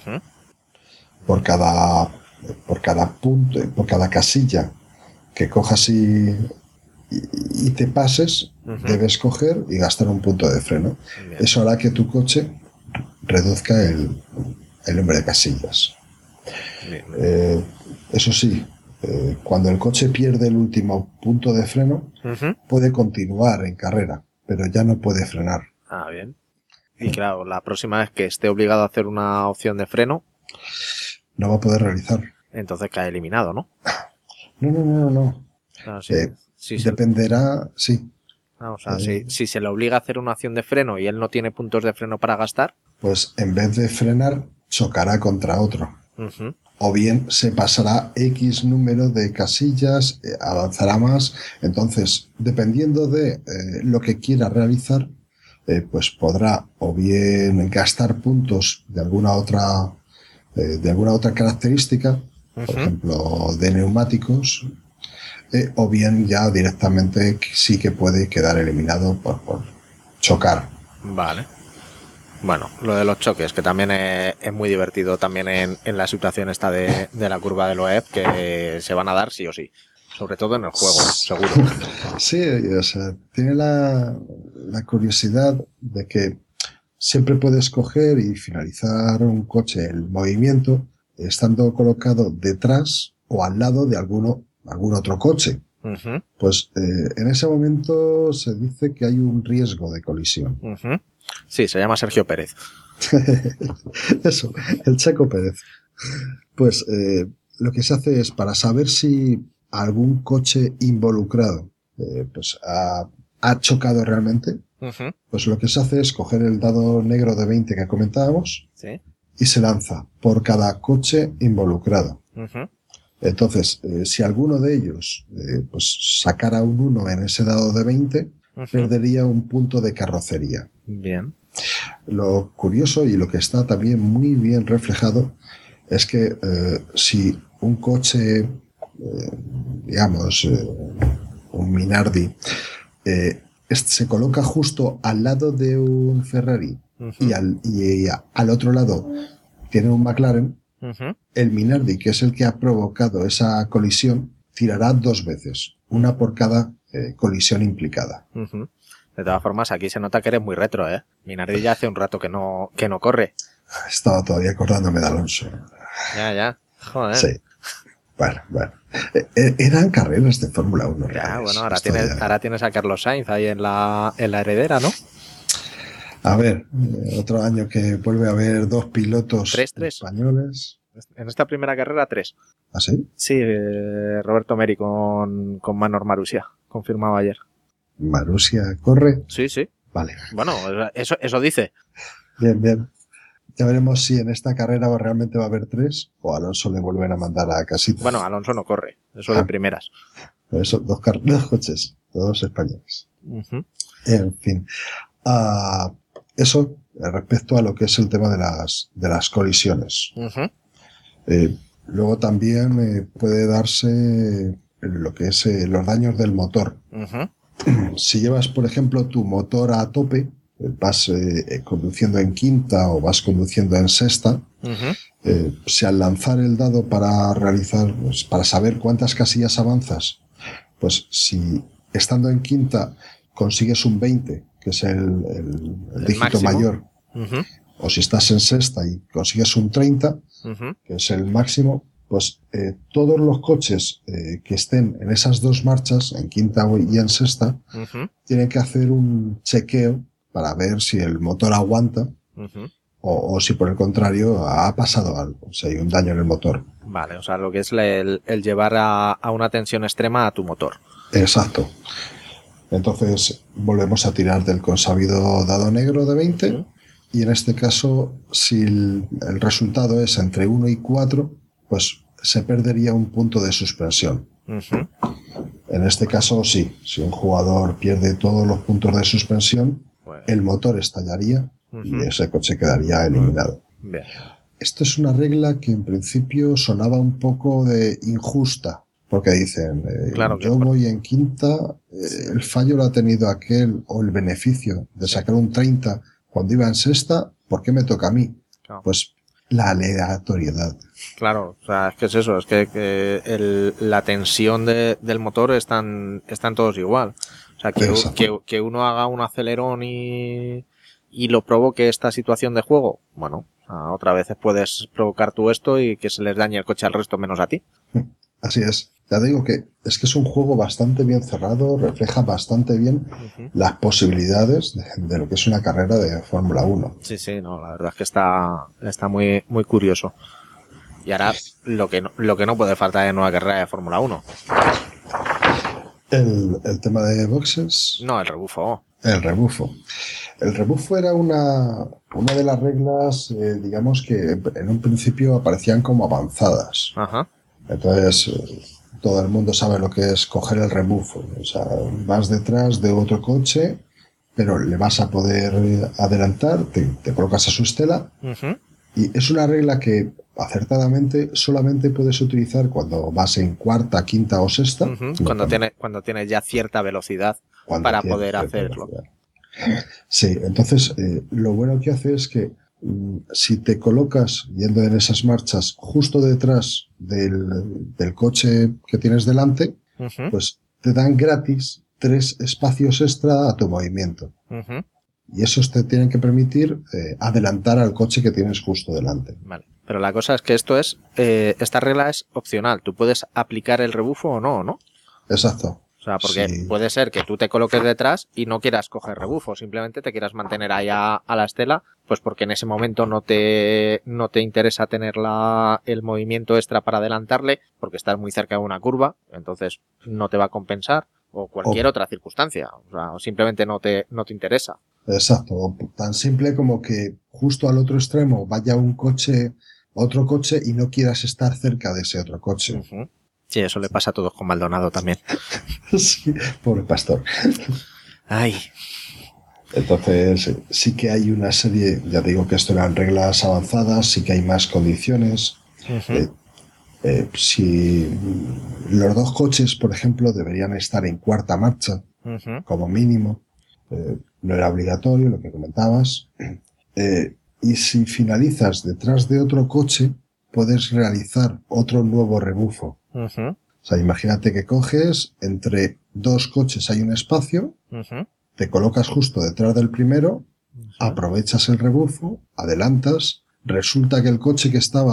S7: Por cada punto, por cada casilla que cojas y te pases, debes coger y gastar un punto de freno. Bien. Eso hará que tu coche reduzca el número de casillas. Eso sí, cuando el coche pierde el último punto de freno, puede continuar en carrera, pero ya no puede frenar.
S3: Ah, bien. Y claro, la próxima vez que esté obligado a hacer una opción de freno,
S7: no va a poder realizar.
S3: Entonces cae eliminado, ¿no?
S7: No.
S3: Claro,
S7: dependerá, sí.
S3: O sea, si se le obliga a hacer una acción de freno y él no tiene puntos de freno para gastar,
S7: pues en vez de frenar, chocará contra otro. O bien se pasará X número de casillas, avanzará más. Entonces, dependiendo de lo que quiera realizar, pues podrá o bien gastar puntos de alguna otra característica, por ejemplo, de neumáticos, o bien ya directamente sí que puede quedar eliminado por chocar.
S3: Vale. Bueno, lo de los choques, que también es muy divertido también en la situación esta de la curva de Loeb, que se van a dar sí o sí. Sobre todo en el juego, seguro.
S7: Sí, o sea, tiene la curiosidad de que siempre puedes coger y finalizar un coche en movimiento estando colocado detrás o al lado de algún otro coche. Pues en ese momento se dice que hay un riesgo de colisión.
S3: Sí, se llama Sergio Pérez.
S7: Eso, el Checo Pérez. Pues lo que se hace es, para saber si algún coche involucrado pues ha chocado realmente, pues lo que se hace es coger el dado negro de 20 que comentábamos,
S3: ¿sí?
S7: Y se lanza por cada coche involucrado. Entonces, si alguno de ellos pues sacara un 1 en ese dado de 20, perdería un punto de carrocería.
S3: Bien.
S7: Lo curioso y lo que está también muy bien reflejado es que si un coche, digamos, un Minardi, se coloca justo al lado de un Ferrari y al otro lado tiene un McLaren, el Minardi, que es el que ha provocado esa colisión, tirará 2 veces, una por cada colisión implicada.
S3: De todas formas, aquí se nota que eres muy retro, ¿eh? Minardi ya hace un rato que no corre.
S7: Estaba todavía acordándome de Alonso.
S3: Ya. Joder.
S7: Sí. Bueno. Eran carreras de Fórmula 1.
S3: Ya, bueno, ahora tienes a Carlos Sainz ahí en la heredera, ¿no?
S7: A ver, otro año que vuelve a haber 2 pilotos
S3: 3.
S7: españoles.
S3: En esta primera carrera 3.
S7: ¿Ah, sí?
S3: Sí, Roberto Meri con Manor Marussia, confirmado ayer.
S7: ¿Marussia corre?
S3: Sí.
S7: Vale.
S3: Bueno, eso dice.
S7: Bien. Ya veremos si en esta carrera realmente va a haber 3 o Alonso le vuelven a mandar a casita.
S3: Bueno, Alonso no corre, eso de primeras.
S7: Eso, 2 coches, 2 españoles. En fin. Eso respecto a lo que es el tema de las colisiones. Luego también puede darse lo que es los daños del motor. Si llevas, por ejemplo, tu motor a tope, vas conduciendo en quinta o vas conduciendo en sexta, si al lanzar el dado para realizar, pues, para saber cuántas casillas avanzas, pues si estando en quinta consigues un 20, que es el dígito
S3: máximo
S7: mayor, o si estás en sexta y consigues un 30, que es el máximo, pues todos los coches que estén en esas 2 marchas, en quinta y en sexta, tienen que hacer un chequeo para ver si el motor aguanta o si por el contrario ha pasado algo, si hay un daño en el motor.
S3: Vale, o sea, lo que es el llevar a una tensión extrema a tu motor.
S7: Exacto. Entonces volvemos a tirar del consabido dado negro de 20 y en este caso, si el resultado es entre 1 y 4, pues se perdería un punto de suspensión. En este caso, sí, si un jugador pierde todos los puntos de suspensión, el motor estallaría y ese coche quedaría eliminado.
S3: Bien.
S7: Esto es una regla que en principio sonaba un poco de injusta, porque dicen,
S3: claro
S7: yo voy en quinta, el fallo lo ha tenido aquel, o el beneficio de sacar un 30 cuando iba en sexta, ¿por qué me toca a mí?
S3: Claro.
S7: Pues la aleatoriedad.
S3: Claro, o sea, es que es eso, es que la tensión del motor están todos igual. O sea, que uno haga un acelerón y lo provoque esta situación de juego, bueno, otras veces puedes provocar tú esto y que se les dañe el coche al resto menos a ti.
S7: Así es. Ya digo que es un juego bastante bien cerrado, refleja bastante bien las posibilidades de lo que es una carrera de Fórmula 1.
S3: Sí, sí, no, la verdad es que está muy, muy curioso. Y ahora lo que no puede faltar en una carrera de Fórmula 1.
S7: El tema de boxes.
S3: No, el rebufo.
S7: El rebufo. El rebufo era una de las reglas, digamos que en un principio aparecían como avanzadas.
S3: Ajá.
S7: Entonces, todo el mundo sabe lo que es coger el rebufo. O sea, vas detrás de otro coche, pero le vas a poder adelantar, te colocas a su estela. Y es una regla que acertadamente solamente puedes utilizar cuando vas en cuarta, quinta o sexta.
S3: Cuando tienes ya cierta velocidad para poder hacerlo.
S7: Sí, entonces lo bueno que hace es que si te colocas yendo en esas marchas justo detrás del coche que tienes delante, pues te dan gratis 3 espacios extra a tu movimiento. Y esos te tienen que permitir adelantar al coche que tienes justo delante.
S3: Vale. Pero la cosa es que esta regla es opcional. Tú puedes aplicar el rebufo o no, ¿no?
S7: Exacto.
S3: O sea, porque
S7: sí.
S3: Puede ser que tú te coloques detrás y no quieras coger rebufo, simplemente te quieras mantener ahí a la estela, pues porque en ese momento no te interesa tener el movimiento extra para adelantarle, porque estás muy cerca de una curva, entonces no te va a compensar, o cualquier otra circunstancia, o simplemente no te interesa.
S7: Exacto, tan simple como que justo al otro extremo vaya otro coche y no quieras estar cerca de ese otro coche.
S3: Sí, eso le pasa a todos con Maldonado también.
S7: Sí, pobre pastor.
S3: Ay.
S7: Entonces, sí que hay una serie, ya te digo que esto eran reglas avanzadas, sí que hay más condiciones. Si los 2 coches, por ejemplo, deberían estar en cuarta marcha, como mínimo, no era obligatorio, lo que comentabas. Y si finalizas detrás de otro coche, puedes realizar otro nuevo rebufo. O sea, imagínate que coges, entre 2 coches hay un espacio, te colocas justo detrás del primero, aprovechas el rebufo, adelantas, resulta que el coche que está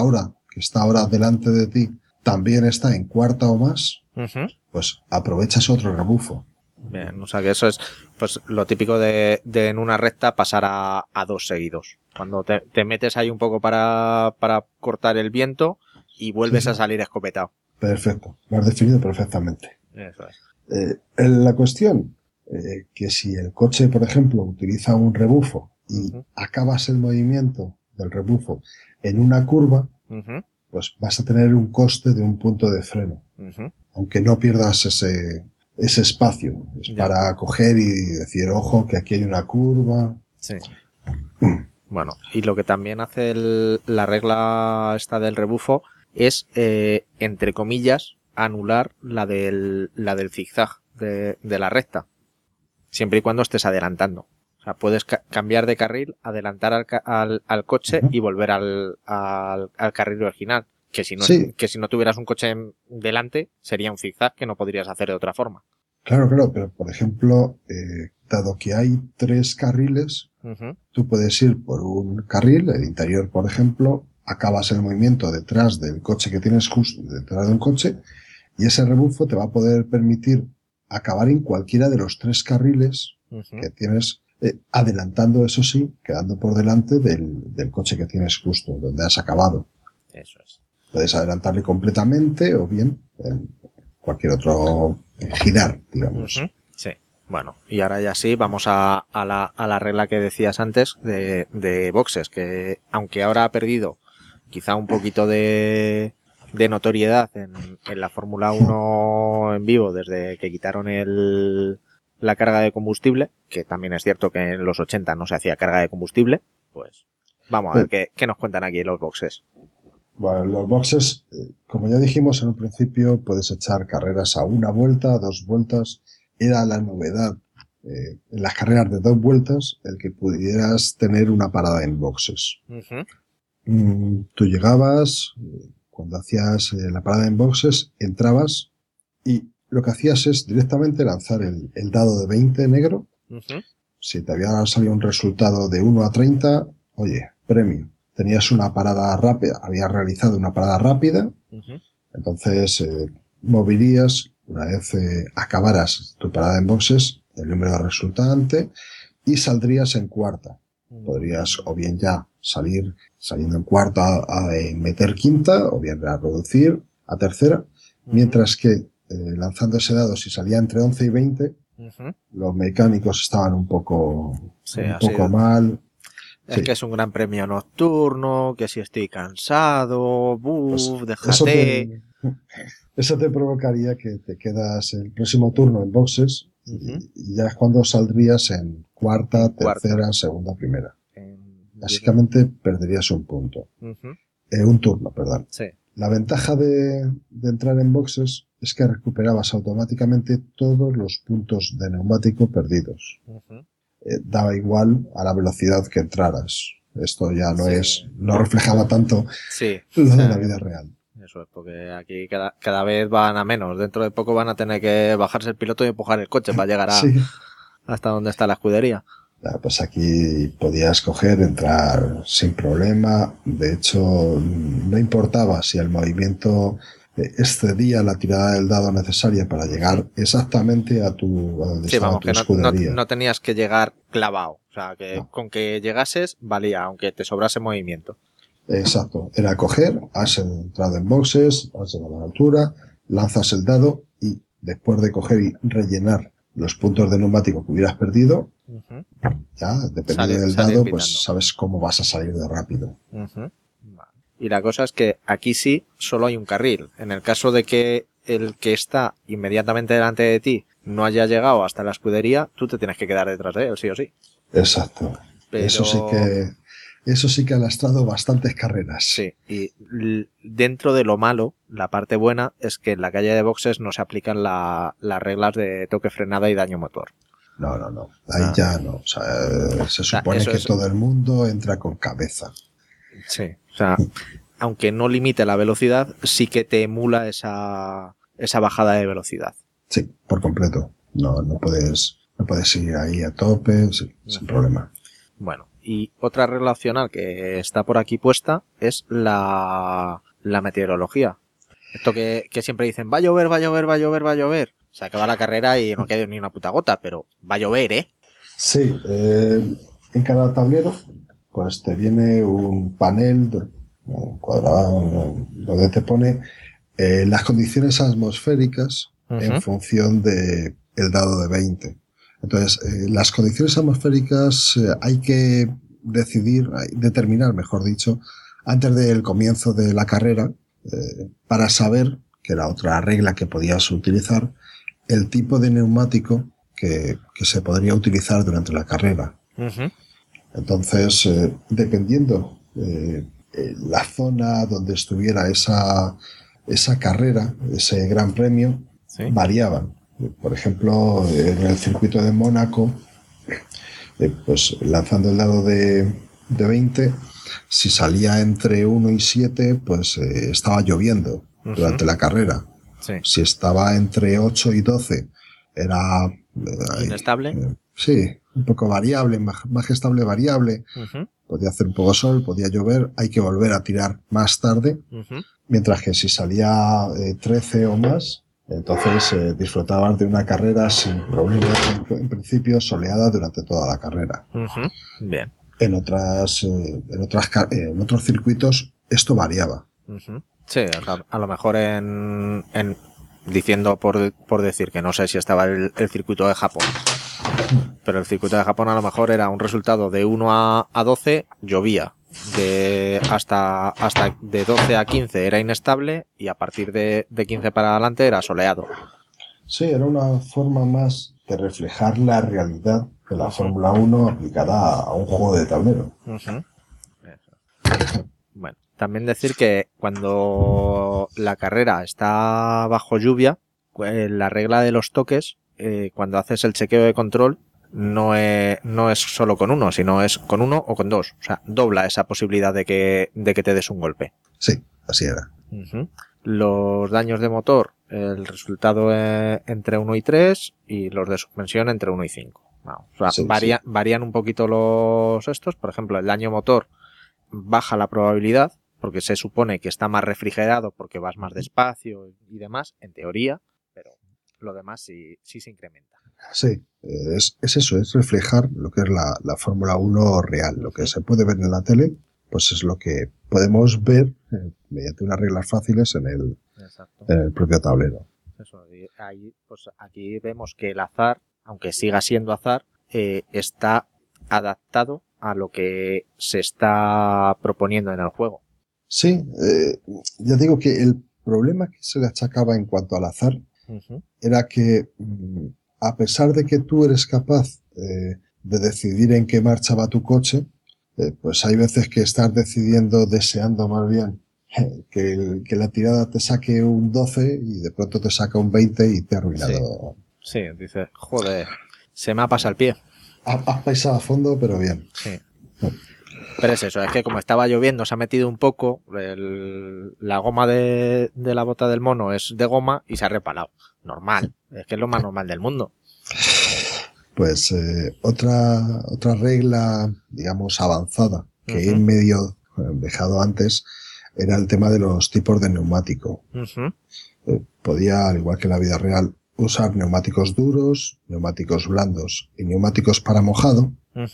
S7: ahora delante de ti también está en cuarta o más, pues aprovechas otro rebufo.
S3: Bien, o sea que eso es pues lo típico de en una recta pasar a 2 seguidos. Cuando te metes ahí un poco para cortar el viento y vuelves a salir escopetado.
S7: Perfecto, lo has definido perfectamente.
S3: Eso es.
S7: La cuestión, que si el coche, por ejemplo, utiliza un rebufo y acabas el movimiento del rebufo en una curva, pues vas a tener un coste de un punto de freno. Aunque no pierdas ese espacio. Es para coger y decir, ojo, que aquí hay una curva.
S3: Sí. Bueno, y lo que también hace la regla esta del rebufo es, entre comillas, anular la del zigzag de la recta, siempre y cuando estés adelantando. O sea, puedes cambiar de carril, adelantar al coche y volver al carril original. Que si no tuvieras un coche delante, sería un zigzag que no podrías hacer de otra forma.
S7: Claro, pero por ejemplo, dado que hay 3 carriles, tú puedes ir por un carril, el interior, por ejemplo, acabas el movimiento detrás del coche que tienes justo detrás de un coche, y ese rebufo te va a poder permitir acabar en cualquiera de los 3 carriles que tienes, adelantando, eso sí, quedando por delante del coche que tienes justo, donde has acabado.
S3: Eso es.
S7: Puedes adelantarle completamente o bien en cualquier otro girar, digamos.
S3: Sí. Bueno, y ahora ya sí, vamos a la regla que decías antes de boxes, que aunque ahora ha perdido quizá un poquito de notoriedad en la Fórmula 1 en vivo desde que quitaron la carga de combustible, que también es cierto que en los 80 no se hacía carga de combustible, pues vamos a ver qué nos cuentan aquí los boxes.
S7: Bueno, los boxes, como ya dijimos en un principio, puedes echar carreras a 1 vuelta, a 2 vueltas. Era la novedad en las carreras de 2 vueltas el que pudieras tener una parada en boxes. Tú llegabas, cuando hacías la parada en boxes, entrabas y lo que hacías es directamente lanzar el dado de 20 negro. Si te había salido un resultado de 1 a 30, oye, premio. Tenías una parada rápida, habías realizado una parada rápida, entonces Entonces, moverías, una vez acabaras tu parada en boxes, el número resultante y saldrías en cuarta. Podrías o bien ya saliendo en cuarta a meter quinta, o bien a reducir a tercera, mientras que lanzando ese dado, si salía entre 11 y 20, los mecánicos estaban un poco mal.
S3: Es que es un gran premio nocturno, que si estoy cansado, déjate.
S7: Eso te provocaría que te quedas el próximo turno en boxes y ya es cuando saldrías en cuarta, tercera, segunda, primera. Básicamente perderías un punto. Un turno, perdón.
S3: Sí.
S7: La ventaja de entrar en boxes es que recuperabas automáticamente todos los puntos de neumático perdidos. Daba igual a la velocidad que entraras. Esto ya no reflejaba tanto lo de la vida real.
S3: Eso es, porque aquí cada vez van a menos. Dentro de poco van a tener que bajarse el piloto y empujar el coche para llegar hasta donde está la escudería.
S7: Pues aquí podías coger, entrar sin problema. De hecho, no importaba si el movimiento excedía la tirada del dado necesaria para llegar exactamente a donde estaba tu escudería.
S3: No tenías que llegar clavado. O sea, que con que llegases valía, aunque te sobrase movimiento.
S7: Exacto. Era coger, has entrado en boxes, has llegado a la altura, lanzas el dado y después de coger y rellenar los puntos de neumático que hubieras perdido, ya, dependiendo del dado, pues sabes cómo vas a salir de rápido.
S3: Y la cosa es que aquí sí solo hay un carril. En el caso de que el que está inmediatamente delante de ti no haya llegado hasta la escudería, tú te tienes que quedar detrás de él, sí o sí.
S7: Exacto. Pero... Eso sí que ha lastrado bastantes carreras.
S3: Sí, y dentro de lo malo, la parte buena es que en la calle de boxes no se aplican las reglas de toque, frenada y daño motor.
S7: No. Ahí ya no. O sea, se supone que todo el mundo entra con cabeza.
S3: Sí, o sea, aunque no limite la velocidad, sí que te emula esa bajada de velocidad.
S7: Sí, por completo. No puedes ir ahí a tope, sin problema.
S3: Bueno, y otra regla opcional que está por aquí puesta es la meteorología. Esto que siempre dicen, va a llover, va a llover, va a llover, va a llover. Se acaba la carrera y no queda ni una puta gota, pero va a llover, ¿eh?
S7: Sí, en cada tablero pues te viene un panel cuadrado donde te pone las condiciones atmosféricas en función de el dado de 20. Entonces, las condiciones atmosféricas hay que determinar, mejor dicho, antes del comienzo de la carrera, para saber, que era otra regla que podías utilizar, el tipo de neumático que se podría utilizar durante la carrera. Entonces, dependiendo la zona donde estuviera esa carrera, ese gran premio, variaban. Por ejemplo, en el circuito de Mónaco, pues lanzando el dado de 20, si salía entre 1 y 7, pues estaba lloviendo durante la carrera.
S3: Sí.
S7: Si estaba entre 8 y 12, era...
S3: ¿inestable?
S7: Sí, un poco variable, más estable variable. Podía hacer un poco de sol, podía llover, hay que volver a tirar más tarde. Mientras que si salía 13 o más, entonces disfrutabas de una carrera sin problemas, en principio soleada durante toda la carrera.
S3: Bien.
S7: En otros circuitos esto variaba.
S3: Sí, a lo mejor diciendo por decir que no sé si estaba el circuito de Japón, pero el circuito de Japón a lo mejor era un resultado de 1 a 12, llovía. Hasta de 12 a 15 era inestable y a partir de 15 para adelante era soleado.
S7: Sí, era una forma más de reflejar la realidad de la Fórmula 1 aplicada a un juego de tablero.
S3: Bueno, también decir que cuando la carrera está bajo lluvia, la regla de los toques, cuando haces el chequeo de control, no es solo con uno, sino es con uno o con dos. O sea, dobla esa posibilidad de que te des un golpe.
S7: Sí, así era.
S3: Los daños de motor, el resultado entre 1 y 3 y los de suspensión entre 1 y 5. O sea, varían un poquito los estos. Por ejemplo, el daño motor baja la probabilidad porque se supone que está más refrigerado porque vas más despacio y demás, en teoría, pero lo demás sí se incrementa.
S7: Sí, es eso, es reflejar lo que es la Fórmula 1 real. Lo que se puede ver en la tele, pues es lo que podemos ver mediante unas reglas fáciles en el propio tablero.
S3: Eso, y ahí, pues aquí vemos que el azar, aunque siga siendo azar, está adaptado a lo que se está proponiendo en el juego.
S7: Sí, ya digo que el problema que se le achacaba en cuanto al azar era que a pesar de que tú eres capaz de decidir en qué marcha va tu coche, pues hay veces que estás deseando más bien que la tirada te saque un 12 y de pronto te saca un 20 y te ha arruinado.
S3: Sí, dices, joder, se me ha pasado el pie.
S7: Has pisado a fondo, pero bien.
S3: Sí. Pero es eso, es que como estaba lloviendo se ha metido un poco, la goma de la bota del mono es de goma y se ha reparado. Normal, es que es lo más normal del mundo.
S7: Pues otra regla, digamos, avanzada que he medio dejado antes era el tema de los tipos de neumático. Podía, al igual que en la vida real, usar neumáticos duros, neumáticos blandos y neumáticos para mojado.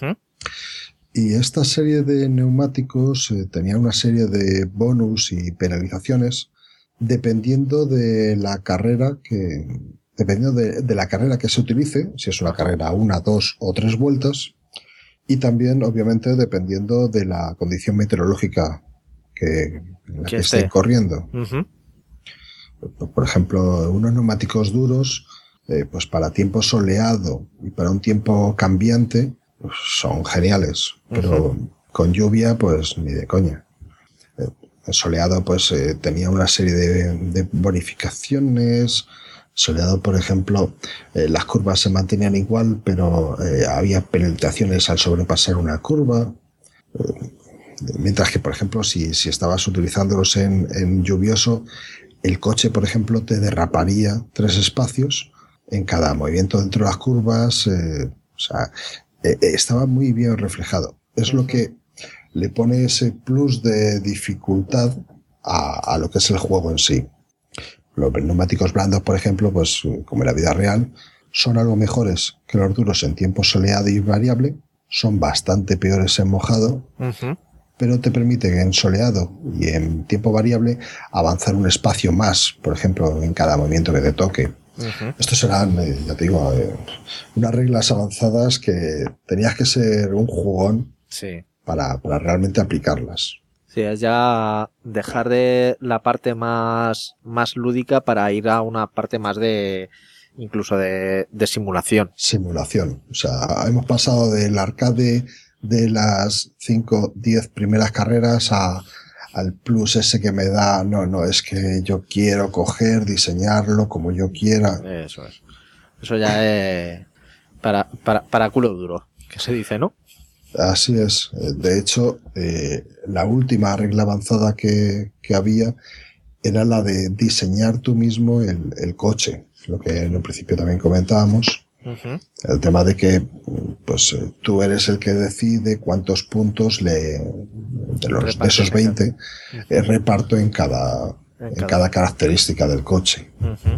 S7: Y esta serie de neumáticos tenía una serie de bonus y penalizaciones dependiendo de la carrera que se utilice, si es una carrera 1, 2 o 3 vueltas, y también obviamente dependiendo de la condición meteorológica en la que estén corriendo. Por ejemplo, unos neumáticos duros, pues para tiempo soleado y para un tiempo cambiante, pues son geniales, pero con lluvia, pues ni de coña. El soleado, pues tenía una serie de bonificaciones. Soleado, por ejemplo, las curvas se mantenían igual, pero había penalizaciones al sobrepasar una curva. Mientras que, por ejemplo, si estabas utilizándolos en lluvioso, el coche, por ejemplo, te derraparía 3 espacios en cada movimiento dentro de las curvas. Estaba muy bien reflejado. Es lo que le pone ese plus de dificultad a lo que es el juego en sí. Los neumáticos blandos, por ejemplo, pues como en la vida real, son algo mejores que los duros en tiempo soleado y variable, son bastante peores en mojado, pero te permite en soleado y en tiempo variable avanzar un espacio más, por ejemplo, en cada movimiento que te toque. Estos serán, ya te digo, unas reglas avanzadas que tenías que ser un jugón para realmente aplicarlas.
S3: Sí, es ya dejar de la parte más lúdica para ir a una parte más incluso de simulación.
S7: Simulación. O sea, hemos pasado del arcade de las 5, 10 primeras carreras al plus ese que me da, no, es que yo quiero diseñarlo como yo quiera.
S3: Eso es. Eso ya es para culo duro, que se dice, ¿no?
S7: Así es. De hecho, la última regla avanzada que había era la de diseñar tú mismo el coche, lo que en un principio también comentábamos. El tema de que pues tú eres el que decide cuántos puntos de esos 20 reparto en cada característica del coche.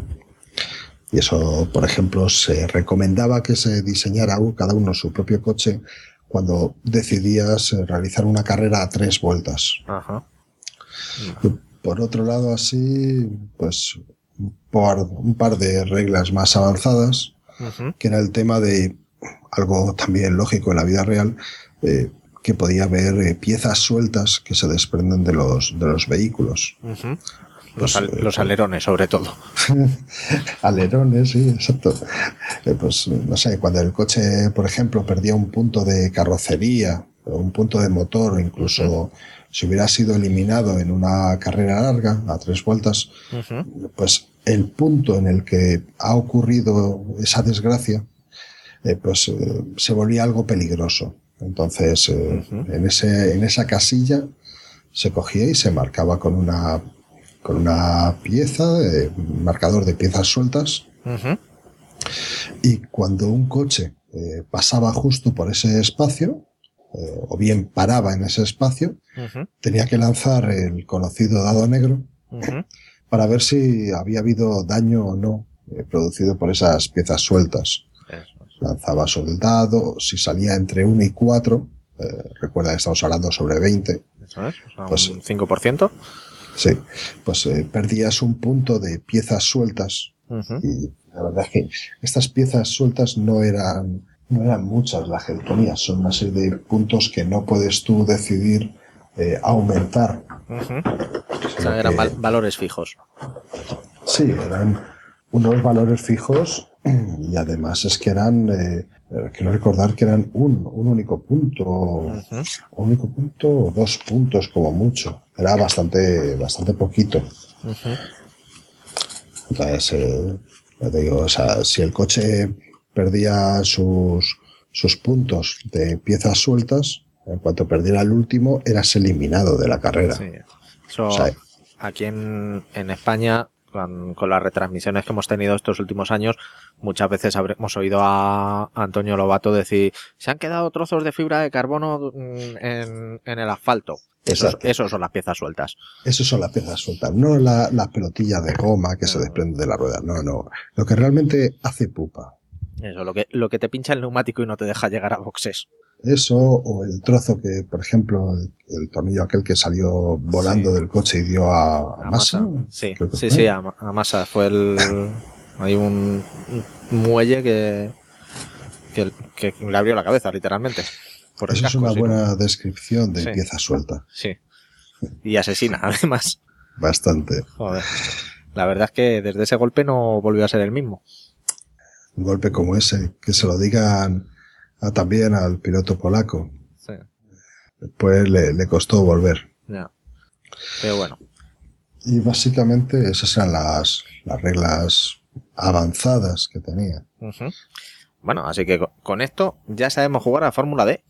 S7: Y eso, por ejemplo, se recomendaba que se diseñara cada uno su propio coche cuando decidías realizar una carrera a 3 vueltas. Por otro lado, así, pues un par de reglas más avanzadas, que era el tema de algo también lógico en la vida real, que podía haber piezas sueltas que se desprenden de los vehículos.
S3: Pues, los alerones, sobre todo.
S7: Alerones, sí, exacto. Pues no sé, cuando el coche, por ejemplo, perdía un punto de carrocería, o un punto de motor, o incluso si hubiera sido eliminado en una carrera larga, a 3 vueltas, pues el punto en el que ha ocurrido esa desgracia, pues se volvía algo peligroso. Entonces, en esa casilla se cogía y se marcaba con una pieza, marcador de piezas sueltas, y cuando un coche pasaba justo por ese espacio, o bien paraba en ese espacio, tenía que lanzar el conocido dado negro para ver si había habido daño o no producido por esas piezas sueltas. Lanzaba sobre el dado, si salía entre 1 y 4, recuerda que estamos hablando sobre 20.
S3: Eso es, o sea,
S7: pues,
S3: un 5%.
S7: Sí, pues perdías un punto de piezas sueltas. Y la verdad es que estas piezas sueltas no eran muchas las que tenías, son una serie de puntos que no puedes tú decidir aumentar.
S3: O sea, eran valores fijos.
S7: Sí, eran unos valores fijos y además es que eran, quiero recordar que eran un único punto, un único punto o 2 puntos como mucho. Era bastante poquito. Entonces, te digo, o sea, si el coche perdía sus puntos de piezas sueltas, en cuanto perdiera el último, eras eliminado de la carrera.
S3: Sí. Eso,
S7: o sea,
S3: aquí en España, con las retransmisiones que hemos tenido estos últimos años, muchas veces habremos oído a Antonio Lobato decir: se han quedado trozos de fibra de carbono en el asfalto. Esos son las piezas sueltas.
S7: Esos son las piezas sueltas, no las pelotillas de goma que se desprenden de la rueda. No. Lo que realmente hace pupa.
S3: Eso, lo que te pincha el neumático y no te deja llegar a boxes.
S7: Eso, o el trozo que, por ejemplo, el tornillo aquel que salió volando del coche y dio a Massa.
S3: Sí, a Massa. Fue hay un muelle que le abrió la cabeza, literalmente.
S7: Eso es una buena descripción de pieza suelta.
S3: Sí. Y asesina, además.
S7: Bastante.
S3: Joder. La verdad es que desde ese golpe no volvió a ser el mismo.
S7: Un golpe como ese, que se lo digan también al piloto polaco.
S3: Sí.
S7: Después le costó volver.
S3: Ya. Pero bueno.
S7: Y básicamente esas eran las reglas avanzadas que tenía.
S3: Bueno, así que con esto ya sabemos jugar a Fórmula D.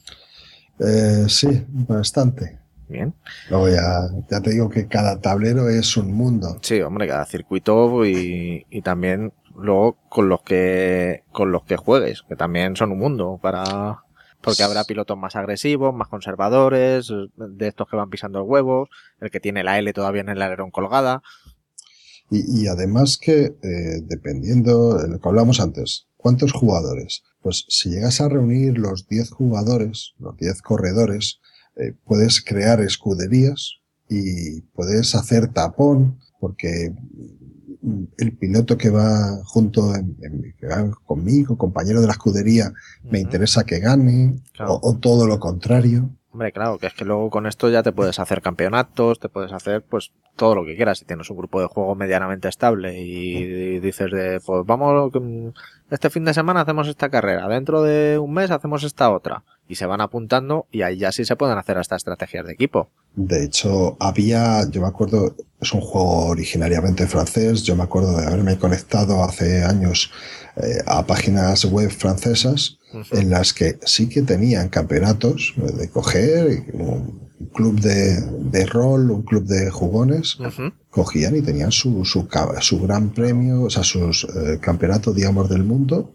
S7: Sí, bastante.
S3: Bien.
S7: Luego ya te digo que cada tablero es un mundo.
S3: Sí, hombre, cada circuito y también luego con los que juegues, que también son un mundo porque habrá pilotos más agresivos, más conservadores, de estos que van pisando el huevo, el que tiene la L todavía en el alerón colgada.
S7: Y además que, dependiendo de lo que hablamos antes, ¿cuántos jugadores? Pues si llegas a reunir los 10 jugadores, los 10 corredores, puedes crear escuderías y puedes hacer tapón, porque el piloto que va que va conmigo, compañero de la escudería, me interesa que gane, claro. o todo lo contrario.
S3: Hombre, claro, que es que luego con esto ya te puedes hacer campeonatos, te puedes hacer pues todo lo que quieras. Si tienes un grupo de juego medianamente estable y dices pues vamos, este fin de semana hacemos esta carrera, dentro de un mes hacemos esta otra. Y se van apuntando y ahí ya sí se pueden hacer hasta estrategias de equipo.
S7: De hecho, yo me acuerdo, es un juego originariamente francés, yo me acuerdo de haberme conectado hace años a páginas web francesas en las que sí que tenían campeonatos de coger un club de rol, un club de jugones, cogían y tenían su gran premio, o sea, sus campeonatos, digamos, del mundo.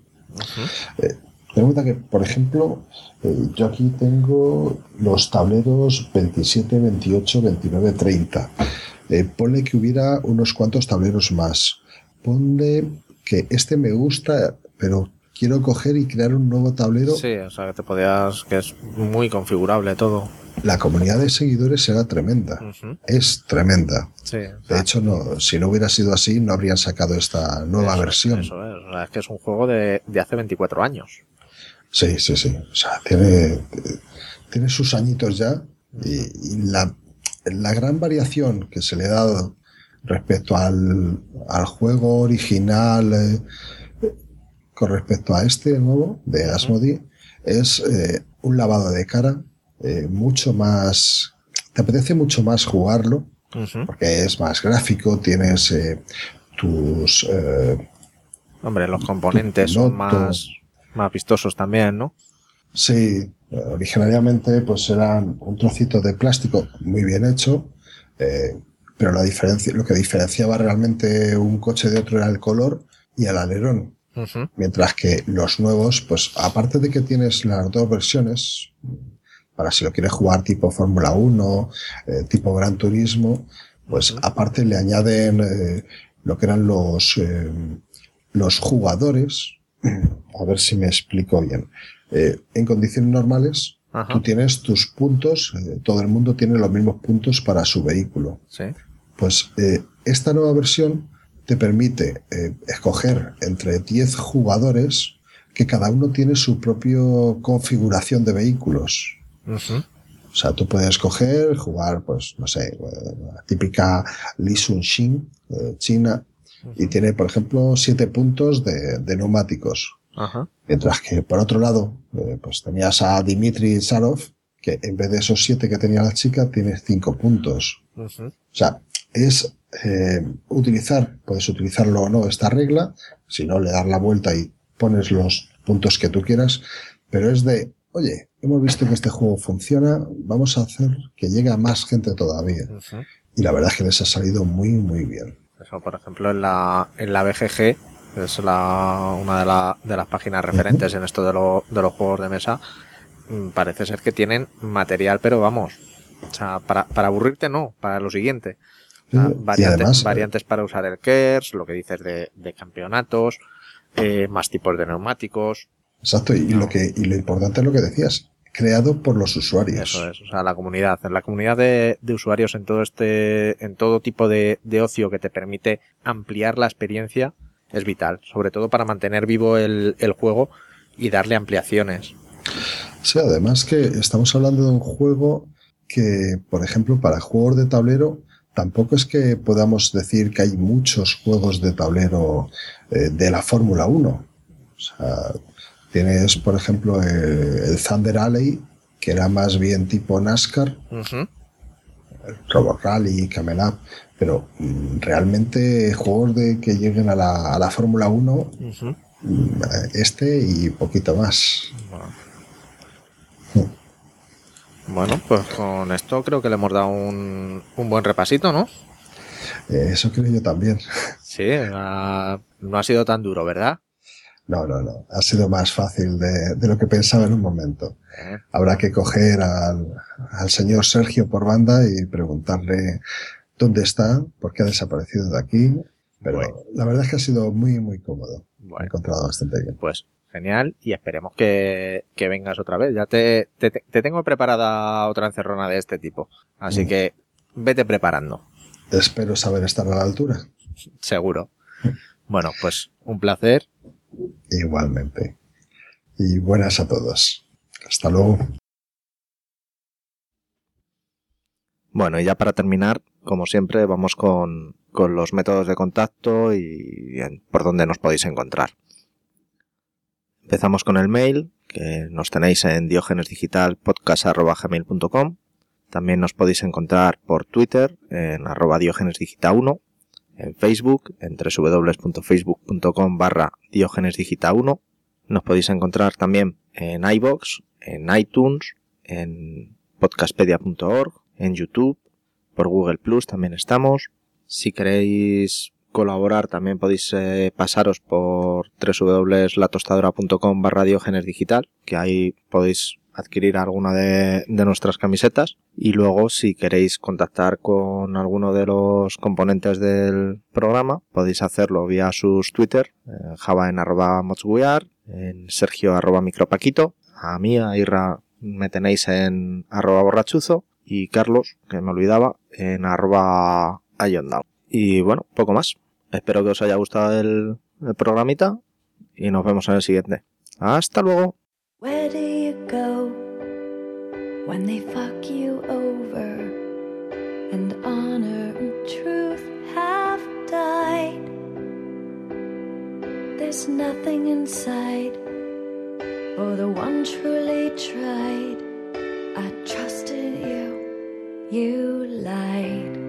S7: Ten en cuenta que, por ejemplo, yo aquí tengo los tableros 27, 28, 29, 30. Ponle que hubiera unos cuantos tableros más. Ponle que me gusta, pero quiero coger y crear un nuevo tablero.
S3: Sí, o sea, que es muy configurable todo.
S7: La comunidad de seguidores será tremenda. Es tremenda.
S3: Sí,
S7: de hecho, si no hubiera sido así, no habrían sacado esta nueva versión.
S3: Eso es, o sea, es que es un juego de hace 24 años.
S7: Sí. O sea, tiene sus añitos ya y la gran variación que se le ha dado respecto al juego original con respecto a este nuevo de Asmodee es un lavado de cara mucho más. Te apetece mucho más jugarlo porque es más gráfico, tienes tus.
S3: Hombre, los componentes son más vistosos también, ¿no?
S7: Sí, originariamente pues eran un trocito de plástico muy bien hecho, pero lo que diferenciaba realmente un coche de otro era el color y el alerón. Mientras que los nuevos, pues aparte de que tienes las dos versiones, para si lo quieres jugar tipo Fórmula 1, tipo Gran Turismo, pues aparte le añaden lo que eran los jugadores. A ver si me explico bien. En condiciones normales, tú tienes tus puntos, todo el mundo tiene los mismos puntos para su vehículo.
S3: Sí.
S7: Pues esta nueva versión te permite escoger entre 10 jugadores que cada uno tiene su propia configuración de vehículos. O sea, tú puedes escoger, jugar, pues, no sé, la típica Li Sun-Xin de China, y tiene, por ejemplo, 7 puntos de neumáticos. Mientras que, por otro lado, pues tenías a Dmitry Sarov, que en vez de esos 7 que tenía la chica, tiene 5 puntos. O sea, es puedes utilizarlo o no esta regla, si no, le das la vuelta y pones los puntos que tú quieras, pero es de, oye, hemos visto que este juego funciona, vamos a hacer que llegue a más gente todavía. Y la verdad es que les ha salido muy, muy bien.
S3: Eso, por ejemplo, en la BGG, es una de las páginas referentes en esto de los juegos de mesa, parece ser que tienen material, pero vamos, o sea, para aburrirte no, para lo siguiente. Variantes para usar el KERS, lo que dices de campeonatos, más tipos de neumáticos.
S7: Exacto, y lo importante es lo que decías, creado por los usuarios.
S3: Eso es, o sea, la comunidad de usuarios en todo tipo de ocio que te permite ampliar la experiencia es vital, sobre todo para mantener vivo el juego y darle ampliaciones.
S7: Sí, además que estamos hablando de un juego que, por ejemplo, para juegos de tablero, tampoco es que podamos decir que hay muchos juegos de tablero de la Fórmula 1. O sea, tienes, por ejemplo, el Thunder Alley, que era más bien tipo NASCAR, Robo Rally, Camel Up, pero realmente juegos que lleguen a la Fórmula 1, y poquito más.
S3: Bueno, pues con esto creo que le hemos dado un buen repasito, ¿no?
S7: Eso creo yo también.
S3: Sí, no ha sido tan duro, ¿verdad?
S7: No. Ha sido más fácil de lo que pensaba en un momento. Habrá que coger al señor Sergio por banda y preguntarle dónde está, por qué ha desaparecido de aquí. Pero la verdad es que ha sido muy, muy cómodo. Me he encontrado bastante bien.
S3: Pues genial, y esperemos que vengas otra vez. Ya te tengo preparada otra encerrona de este tipo. Así que vete preparando.
S7: Espero saber estar a la altura.
S3: Seguro. Bueno, pues un placer.
S7: Igualmente. Y buenas a todos. Hasta luego.
S3: Bueno, y ya para terminar, como siempre, vamos con los métodos de contacto y por dónde nos podéis encontrar. Empezamos con el mail, que nos tenéis en diogenesdigitalpodcast@gmail.com. También nos podéis encontrar por Twitter en @diogenesdigita1, en Facebook en www.facebook.com/diogenesdigita1. Nos podéis encontrar también en iVoox, en iTunes, en podcastpedia.org, en YouTube, por Google Plus también estamos. Si queréis colaborar también podéis pasaros por www.latostadora.com/diogenesdigital, que ahí podéis adquirir alguna de nuestras camisetas. Y luego, si queréis contactar con alguno de los componentes del programa, podéis hacerlo vía sus Twitter, Java en @motswear, en Sergio @micropaquito, a mí, a Irra, me tenéis en @borrachuzo, y Carlos, que me olvidaba, en @ayondown. Y bueno, poco más. Espero que os haya gustado el programita y nos vemos en el siguiente. ¡Hasta luego!
S8: Where do you go when they fuck you over and honor and truth have died? There's nothing inside for the one truly tried. I trusted you, you lied.